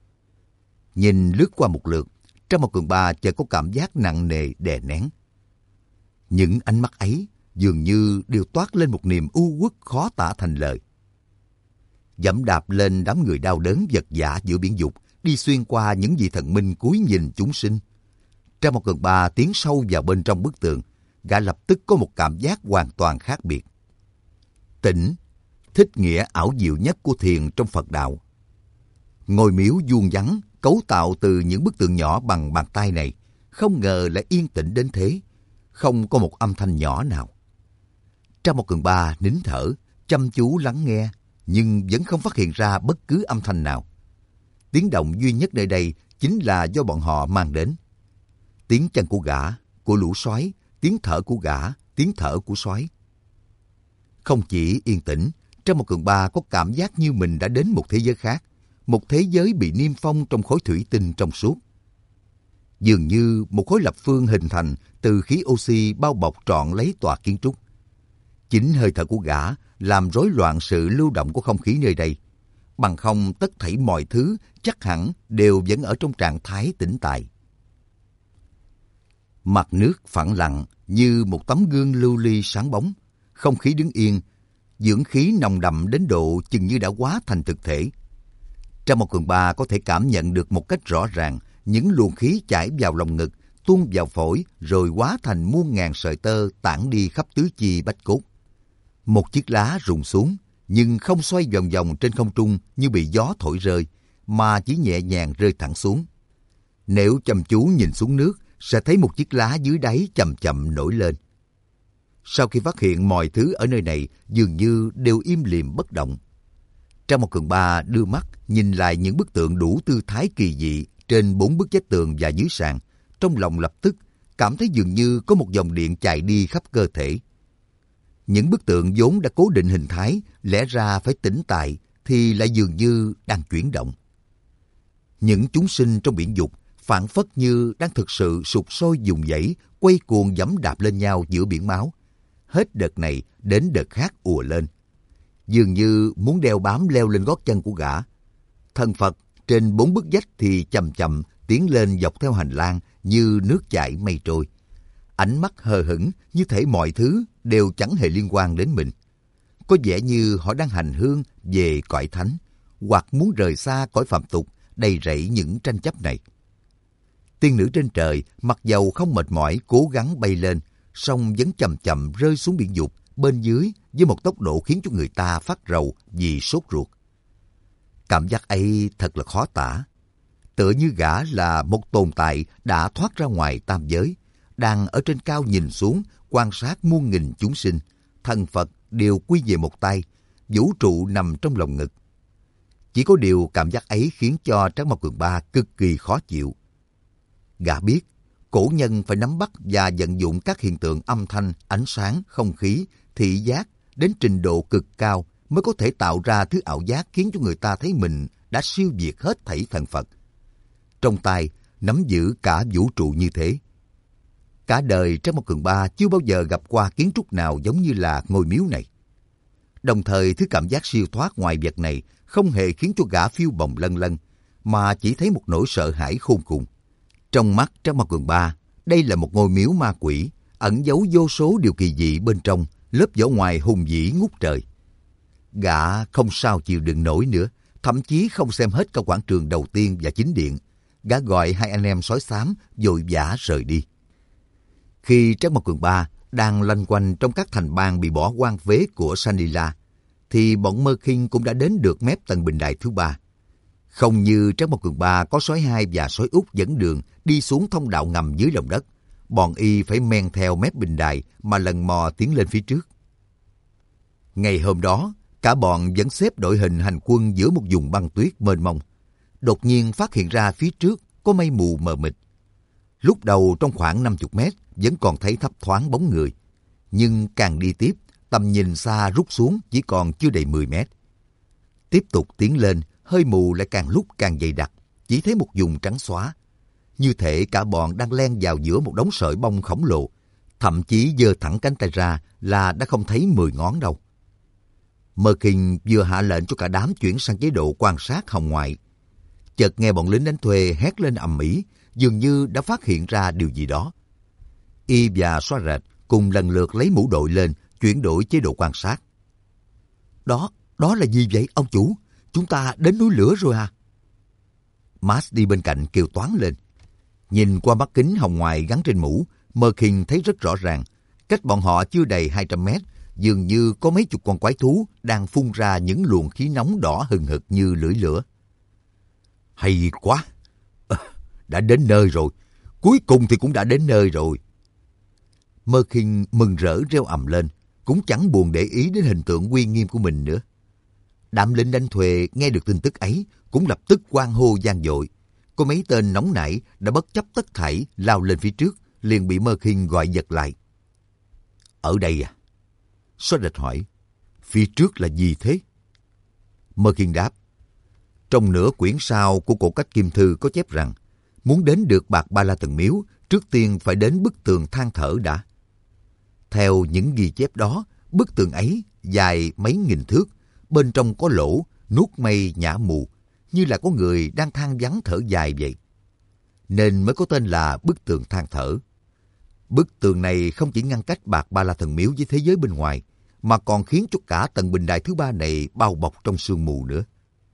Nhìn lướt qua một lượt, Trác Mộc Cường Ba chợt có cảm giác nặng nề đè nén. Những ánh mắt ấy dường như đều toát lên một niềm u uất khó tả thành lời. dẫm đạp lên đám người đau đớn vật vã giữa biển dục, đi xuyên qua những vị thần minh cúi nhìn chúng sinh. Trang một Cường Ba tiến sâu vào bên trong bức tượng, gã lập tức có một cảm giác hoàn toàn khác biệt. Tĩnh, thích nghĩa ảo diệu nhất của thiền trong Phật đạo. Ngôi miếu vuông vắn, cấu tạo từ những bức tượng nhỏ bằng bàn tay này, không ngờ lại yên tĩnh đến thế, không có một âm thanh nhỏ nào. Trang một Cường Ba nín thở, chăm chú lắng nghe, nhưng vẫn không phát hiện ra bất cứ âm thanh nào. Tiếng động duy nhất nơi đây chính là do bọn họ mang đến. Tiếng chân của gã, của lũ sói, tiếng thở của gã, tiếng thở của sói. Không chỉ yên tĩnh, Trang một Cường Ba có cảm giác như mình đã đến một thế giới khác, một thế giới bị niêm phong trong khối thủy tinh trong suốt. Dường như một khối lập phương hình thành từ khí oxy bao bọc trọn lấy tòa kiến trúc. Chính hơi thở của gã làm rối loạn sự lưu động của không khí nơi đây. Bằng không tất thảy mọi thứ chắc hẳn đều vẫn ở trong trạng thái tĩnh tại. Mặt nước phẳng lặng như một tấm gương lưu ly sáng bóng. Không khí đứng yên, dưỡng khí nồng đậm đến độ chừng như đã hóa thành thực thể. Trang một Cường Ba có thể cảm nhận được một cách rõ ràng những luồng khí chảy vào lồng ngực, tuôn vào phổi rồi hóa thành muôn ngàn sợi tơ tản đi khắp tứ chi bách cốt. Một chiếc lá rụng xuống, nhưng không xoay vòng vòng trên không trung như bị gió thổi rơi, mà chỉ nhẹ nhàng rơi thẳng xuống. Nếu chăm chú nhìn xuống nước, sẽ thấy một chiếc lá dưới đáy chậm chậm nổi lên. Sau khi phát hiện mọi thứ ở nơi này dường như đều im lìm bất động, Trang một Cường Ba đưa mắt nhìn lại những bức tượng đủ tư thái kỳ dị trên bốn bức vách tường và dưới sàn, trong lòng lập tức cảm thấy dường như có một dòng điện chạy đi khắp cơ thể. Những bức tượng vốn đã cố định hình thái, lẽ ra phải tĩnh tại, thì lại dường như đang chuyển động. Những chúng sinh trong biển dục phảng phất như đang thực sự sục sôi vùng vẫy, quay cuồng giẫm đạp lên nhau giữa biển máu. Hết đợt này đến đợt khác ùa lên, dường như muốn đeo bám leo lên gót chân của gã. Thần Phật trên bốn bức vách thì chậm chậm tiến lên dọc theo hành lang như nước chảy mây trôi. Ánh mắt hờ hững như thể mọi thứ đều chẳng hề liên quan đến mình. Có vẻ như họ đang hành hương về cõi thánh, hoặc muốn rời xa cõi phàm tục đầy rẫy những tranh chấp này. Tiên nữ trên trời mặc dầu không mệt mỏi cố gắng bay lên, song vẫn chậm chậm rơi xuống biển dục bên dưới với một tốc độ khiến cho người ta phát rầu vì sốt ruột. Cảm giác ấy thật là khó tả. Tựa như gã là một tồn tại đã thoát ra ngoài tam giới, đang ở trên cao nhìn xuống quan sát muôn nghìn chúng sinh, thần Phật đều quy về một tay, vũ trụ nằm trong lòng ngực. Chỉ có điều cảm giác ấy khiến cho Tráng Mao Cường Ba cực kỳ khó chịu. Gã biết, cổ nhân phải nắm bắt và vận dụng các hiện tượng âm thanh, ánh sáng, không khí, thị giác đến trình độ cực cao mới có thể tạo ra thứ ảo giác khiến cho người ta thấy mình đã siêu việt hết thảy thần Phật. Trong tay nắm giữ cả vũ trụ như thế. Cả đời Tráng Mao Cường Ba chưa bao giờ gặp qua kiến trúc nào giống như là ngôi miếu này. Đồng thời thứ cảm giác siêu thoát ngoài vật này không hề khiến cho gã phiêu bồng lân lân, mà chỉ thấy một nỗi sợ hãi khôn cùng. Trong mắt Tráng Mao Cường Ba, đây là một ngôi miếu ma quỷ, ẩn giấu vô số điều kỳ dị bên trong, lớp vỏ ngoài hùng vĩ ngút trời. Gã không sao chịu đựng nổi nữa, thậm chí không xem hết cả quảng trường đầu tiên và chính điện. Gã gọi hai anh em sói xám vội vã rời đi. Khi Tráng Mao Cường Ba đang loanh quanh trong các thành bang bị bỏ hoang phế của Sanila, thì bọn Mơ Khinh cũng đã đến được mép tầng bình đài thứ ba. Không như Tráng Mao Cường Ba có sói hai và sói út dẫn đường đi xuống thông đạo ngầm dưới lòng đất, bọn y phải men theo mép bình đài mà lần mò tiến lên phía trước. Ngày hôm đó, cả bọn vẫn xếp đội hình hành quân giữa một vùng băng tuyết mênh mông. Đột nhiên phát hiện ra phía trước có mây mù mờ mịt. Lúc đầu trong khoảng năm mươi mét vẫn còn thấy thấp thoáng bóng người, nhưng càng đi tiếp, tầm nhìn xa rút xuống chỉ còn chưa đầy mười mét. Tiếp tục tiến lên, hơi mù lại càng lúc càng dày đặc, chỉ thấy một vùng trắng xóa. Như thể cả bọn đang len vào giữa một đống sợi bông khổng lồ, thậm chí giơ thẳng cánh tay ra là đã không thấy mười ngón đâu. Mơ Kinh vừa hạ lệnh cho cả đám chuyển sang chế độ quan sát hồng ngoại. Chợt nghe bọn lính đánh thuê hét lên ầm ĩ, dường như đã phát hiện ra điều gì đó. Y và Xoa Rệt cùng lần lượt lấy mũ đội lên, chuyển đổi chế độ quan sát. Đó, đó là gì vậy ông chủ? chúng ta đến núi lửa rồi à? Max đi bên cạnh kêu toáng lên. Nhìn qua mắt kính hồng ngoại gắn trên mũ, Merkin thấy rất rõ ràng, cách bọn họ chưa đầy hai trăm mét, dường như có mấy chục con quái thú đang phun ra những luồng khí nóng đỏ hừng hực như lưỡi lửa. Hay quá! À, đã đến nơi rồi. Cuối cùng thì cũng đã đến nơi rồi. Merkin mừng rỡ reo ầm lên, cũng chẳng buồn để ý đến hình tượng uy nghiêm của mình nữa. Đám lính đánh thuê nghe được tin tức ấy cũng lập tức hoan hô vang dội. Có mấy tên nóng nảy đã bất chấp tất thảy lao lên phía trước, liền bị Merkin gọi giật lại. Ở đây à? Sodet hỏi. Phía trước là gì thế? Merkin đáp. Trong nửa quyển sau của cổ cách kim thư có chép rằng, muốn đến được Bạc Ba La Thần Miếu, trước tiên phải đến bức tường than thở đã. Theo những ghi chép đó, bức tường ấy dài mấy nghìn thước, bên trong có lỗ, nuốt mây nhả mù, như là có người đang than vắng thở dài vậy. Nên mới có tên là bức tường than thở. Bức tường này không chỉ ngăn cách Bạc Ba La Thần Miếu với thế giới bên ngoài, mà còn khiến cho cả tầng bình đài thứ ba này bao bọc trong sương mù nữa.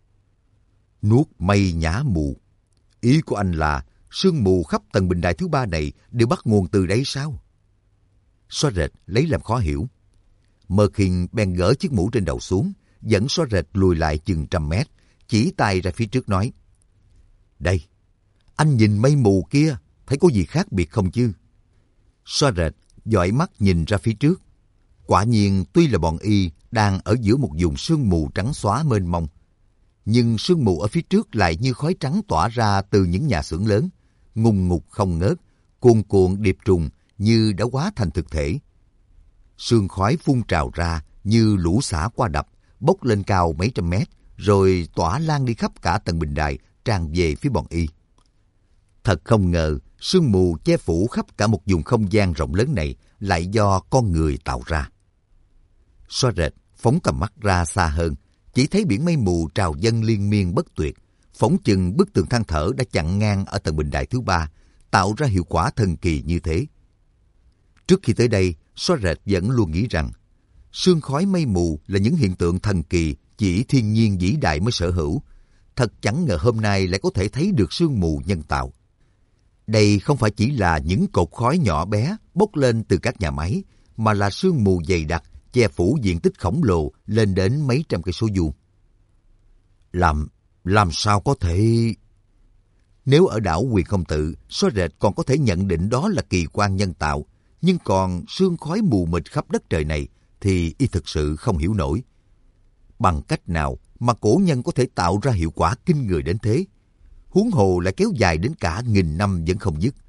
Nuốt mây nhả mù. Ý của anh là sương mù khắp tầng bình đài thứ ba này đều bắt nguồn từ đấy sao? Xóa rệt lấy làm khó hiểu. Merkin bèn gỡ chiếc mũ trên đầu xuống, dẫn xóa rệt lùi lại chừng trăm mét, chỉ tay ra phía trước nói. Đây, anh nhìn mây mù kia, thấy có gì khác biệt không chứ? Xóa rệt dõi mắt nhìn ra phía trước. Quả nhiên tuy là bọn y đang ở giữa một vùng sương mù trắng xóa mênh mông, nhưng sương mù ở phía trước lại như khói trắng tỏa ra từ những nhà xưởng lớn, ngùng ngục không ngớt, cuồn cuộn điệp trùng như đã hóa thành thực thể. Sương khói phun trào ra như lũ xả qua đập, bốc lên cao mấy trăm mét, rồi tỏa lan đi khắp cả tầng bình đài, tràn về phía bọn y. Thật không ngờ, sương mù che phủ khắp cả một vùng không gian rộng lớn này lại do con người tạo ra. Xóa rệt phóng tầm mắt ra xa hơn, chỉ thấy biển mây mù trào dâng liên miên bất tuyệt, phỏng chừng bức tường than thở đã chặn ngang ở tầng bình đài thứ ba, tạo ra hiệu quả thần kỳ như thế. Trước khi tới đây, Xóa rệt vẫn luôn nghĩ rằng sương khói mây mù là những hiện tượng thần kỳ chỉ thiên nhiên vĩ đại mới sở hữu. Thật chẳng ngờ hôm nay lại có thể thấy được sương mù nhân tạo. Đây không phải chỉ là những cột khói nhỏ bé bốc lên từ các nhà máy, mà là sương mù dày đặc che phủ diện tích khổng lồ lên đến mấy trăm cây số vuông. Làm, làm sao có thể... Nếu ở đảo Quyền Không Tự, Xóa rệt còn có thể nhận định đó là kỳ quan nhân tạo, nhưng còn sương khói mù mịt khắp đất trời này thì y thực sự không hiểu nổi. Bằng cách nào mà cổ nhân có thể tạo ra hiệu quả kinh người đến thế? Huống hồ lại kéo dài đến cả nghìn năm vẫn không dứt.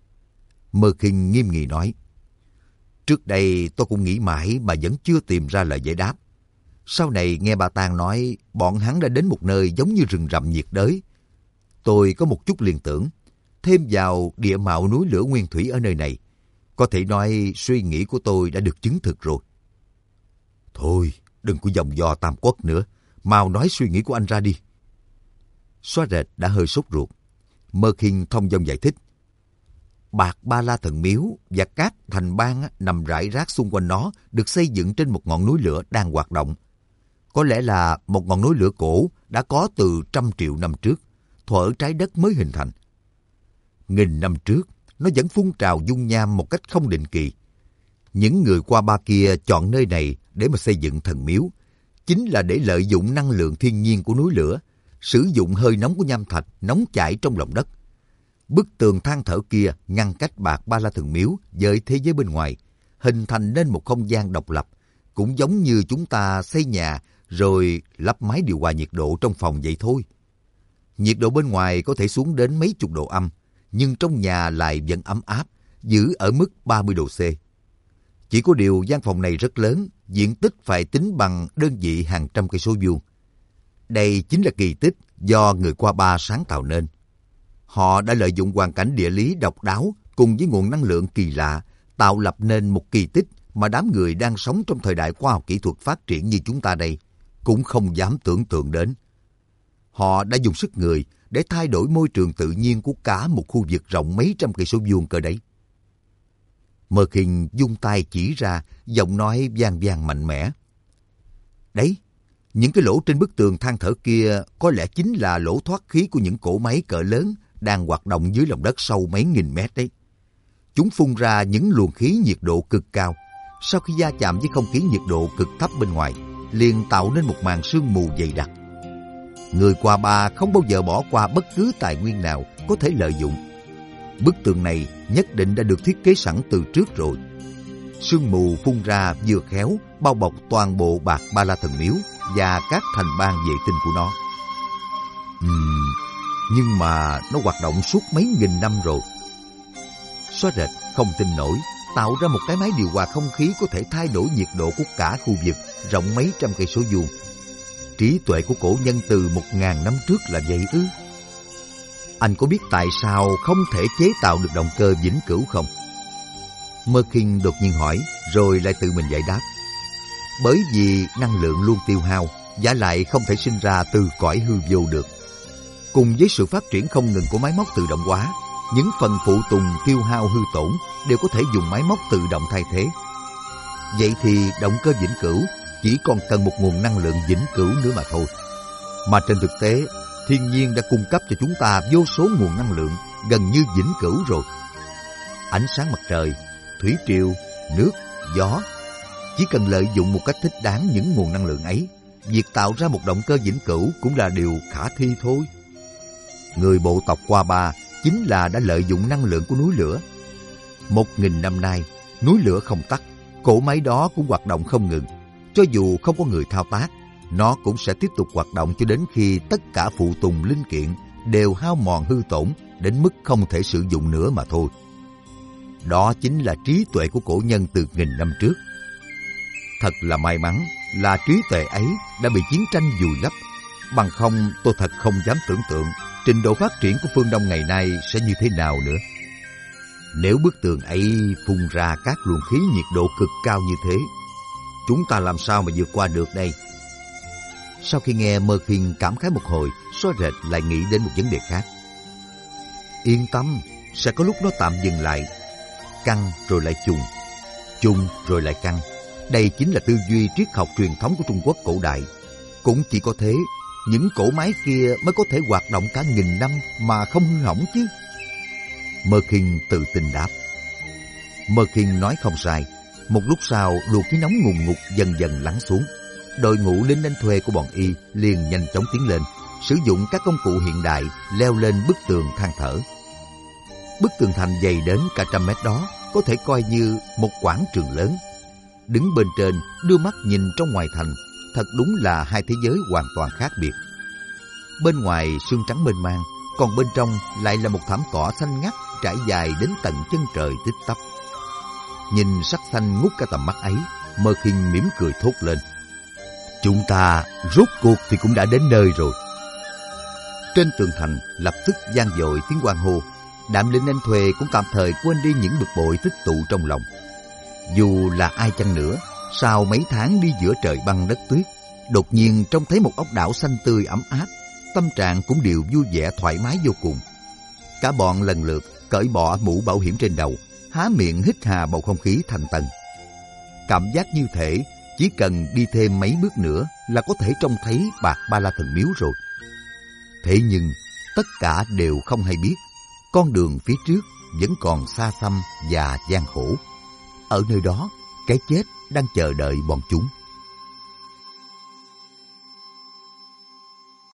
Merkin nghiêm nghị nói. Trước đây tôi cũng nghĩ mãi mà vẫn chưa tìm ra lời giải đáp. Sau này nghe bà Tang nói bọn hắn đã đến một nơi giống như rừng rậm nhiệt đới. Tôi có một chút liên tưởng. Thêm vào địa mạo núi lửa nguyên thủy ở nơi này, có thể nói suy nghĩ của tôi đã được chứng thực rồi. Thôi, đừng có vòng vo Tam Quốc nữa. Mau nói suy nghĩ của anh ra đi. Xóa rệt đã hơi sốt ruột. Merkin thông dong giải thích. Bạc Ba La Thần Miếu và các thành bang nằm rải rác xung quanh nó được xây dựng trên một ngọn núi lửa đang hoạt động. Có lẽ là một ngọn núi lửa cổ đã có từ trăm triệu năm trước, thuở trái đất mới hình thành. Nghìn năm trước, nó vẫn phun trào dung nham một cách không định kỳ. Những người qua ba kia chọn nơi này để mà xây dựng thần miếu, chính là để lợi dụng năng lượng thiên nhiên của núi lửa, sử dụng hơi nóng của nham thạch nóng chảy trong lòng đất. Bức tường than thở kia ngăn cách Bạc Ba La Thần Miếu với thế giới bên ngoài, hình thành nên một không gian độc lập, cũng giống như chúng ta xây nhà rồi lắp máy điều hòa nhiệt độ trong phòng vậy thôi. Nhiệt độ bên ngoài có thể xuống đến mấy chục độ âm, nhưng trong nhà lại vẫn ấm áp, giữ ở mức ba mươi độ C. Chỉ có điều gian phòng này rất lớn, diện tích phải tính bằng đơn vị hàng trăm cây số vuông. Đây chính là kỳ tích do người qua ba sáng tạo nên. Họ đã lợi dụng hoàn cảnh địa lý độc đáo cùng với nguồn năng lượng kỳ lạ, tạo lập nên một kỳ tích mà đám người đang sống trong thời đại khoa học kỹ thuật phát triển như chúng ta đây cũng không dám tưởng tượng đến. Họ đã dùng sức người để thay đổi môi trường tự nhiên của cả một khu vực rộng mấy trăm cây số vuông cơ đấy. Merkin dung tay chỉ ra, giọng nói vang vang mạnh mẽ. Đấy, Những cái lỗ trên bức tường than thở kia có lẽ chính là lỗ thoát khí của những cỗ máy cỡ lớn đang hoạt động dưới lòng đất sâu mấy nghìn mét đấy. Chúng phun ra những luồng khí nhiệt độ cực cao. Sau khi va chạm với không khí nhiệt độ cực thấp bên ngoài, liền tạo nên một màn sương mù dày đặc. Người qua ba không bao giờ bỏ qua bất cứ tài nguyên nào có thể lợi dụng. Bức tường này nhất định đã được thiết kế sẵn từ trước rồi. Sương mù phun ra vừa khéo bao bọc toàn bộ Bạc Ba La Thần Miếu và các thành bang vệ tinh của nó. Uhm, nhưng mà nó hoạt động suốt mấy nghìn năm rồi. Xóa Rệt không tin nổi, tạo ra một cái máy điều hòa không khí có thể thay đổi nhiệt độ của cả khu vực rộng mấy trăm cây số vuông. Trí tuệ của cổ nhân từ một ngàn năm trước là vậy ư? Anh có biết tại sao không thể chế tạo được động cơ vĩnh cửu không? Merkin đột nhiên hỏi, rồi lại tự mình giải đáp. Bởi vì năng lượng luôn tiêu hao, và lại không thể sinh ra từ cõi hư vô được. Cùng với sự phát triển không ngừng của máy móc tự động hóa, những phần phụ tùng tiêu hao hư tổn đều có thể dùng máy móc tự động thay thế. Vậy thì động cơ vĩnh cửu chỉ còn cần một nguồn năng lượng vĩnh cửu nữa mà thôi. Mà trên thực tế, thiên nhiên đã cung cấp cho chúng ta vô số nguồn năng lượng gần như vĩnh cửu rồi. Ánh sáng mặt trời, thủy triều, nước, gió. Chỉ cần lợi dụng một cách thích đáng những nguồn năng lượng ấy, việc tạo ra một động cơ vĩnh cửu cũng là điều khả thi thôi. Người bộ tộc Qua Ba chính là đã lợi dụng năng lượng của núi lửa. Một nghìn năm nay, núi lửa không tắt, cỗ máy đó cũng hoạt động không ngừng. Cho dù không có người thao tác, nó cũng sẽ tiếp tục hoạt động cho đến khi tất cả phụ tùng linh kiện đều hao mòn hư tổn đến mức không thể sử dụng nữa mà thôi. Đó chính là trí tuệ của cổ nhân từ nghìn năm trước. Thật là may mắn là trí tuệ ấy đã bị chiến tranh vùi lấp. Bằng không tôi thật không dám tưởng tượng trình độ phát triển của phương Đông ngày nay sẽ như thế nào nữa. Nếu bức tường ấy phun ra các luồng khí nhiệt độ cực cao như thế, chúng ta làm sao mà vượt qua được đây? Sau khi nghe Merkin cảm khái một hồi, Xóa Rệt lại nghĩ đến một vấn đề khác. Yên tâm, sẽ có lúc nó tạm dừng lại. Căng rồi lại trùng, trùng rồi lại căng. Đây chính là tư duy triết học truyền thống của Trung Quốc cổ đại. Cũng chỉ có thế, những cỗ máy kia mới có thể hoạt động cả nghìn năm mà không hư hỏng chứ. Merkin tự tin đáp. Merkin nói không sai. Một lúc sau, luồng khí nóng ngùn ngụt dần dần lắng xuống. Đội ngũ lính đánh thuê của bọn y liền nhanh chóng tiến lên, sử dụng các công cụ hiện đại leo lên bức tường than thở. Bức tường thành dày đến cả trăm mét đó có thể coi như một quảng trường lớn. Đứng bên trên, đưa mắt nhìn trong ngoài thành, thật đúng là hai thế giới hoàn toàn khác biệt. Bên ngoài sương trắng mênh mang, còn bên trong lại là một thảm cỏ xanh ngắt trải dài đến tận chân trời tít tắp. Nhìn sắc xanh ngút cả tầm mắt ấy, Merkin mỉm cười thốt lên. Chúng ta rốt cuộc thì cũng đã đến nơi rồi. Trên tường thành lập tức vang dội tiếng hoan hô. Đám lính đánh thuê cũng tạm thời quên đi những bực bội tích tụ trong lòng. Dù là ai chăng nữa, sau mấy tháng đi giữa trời băng đất tuyết, đột nhiên trông thấy một ốc đảo xanh tươi ấm áp, tâm trạng cũng đều vui vẻ thoải mái vô cùng. Cả bọn lần lượt cởi bỏ mũ bảo hiểm trên đầu, há miệng hít hà bầu không khí thanh tân. Cảm giác như thể chỉ cần đi thêm mấy bước nữa là có thể trông thấy Bạc Ba La Thần Miếu rồi. Thế nhưng tất cả đều không hay biết, con đường phía trước vẫn còn xa xăm và gian khổ. Ở nơi đó, cái chết đang chờ đợi bọn chúng.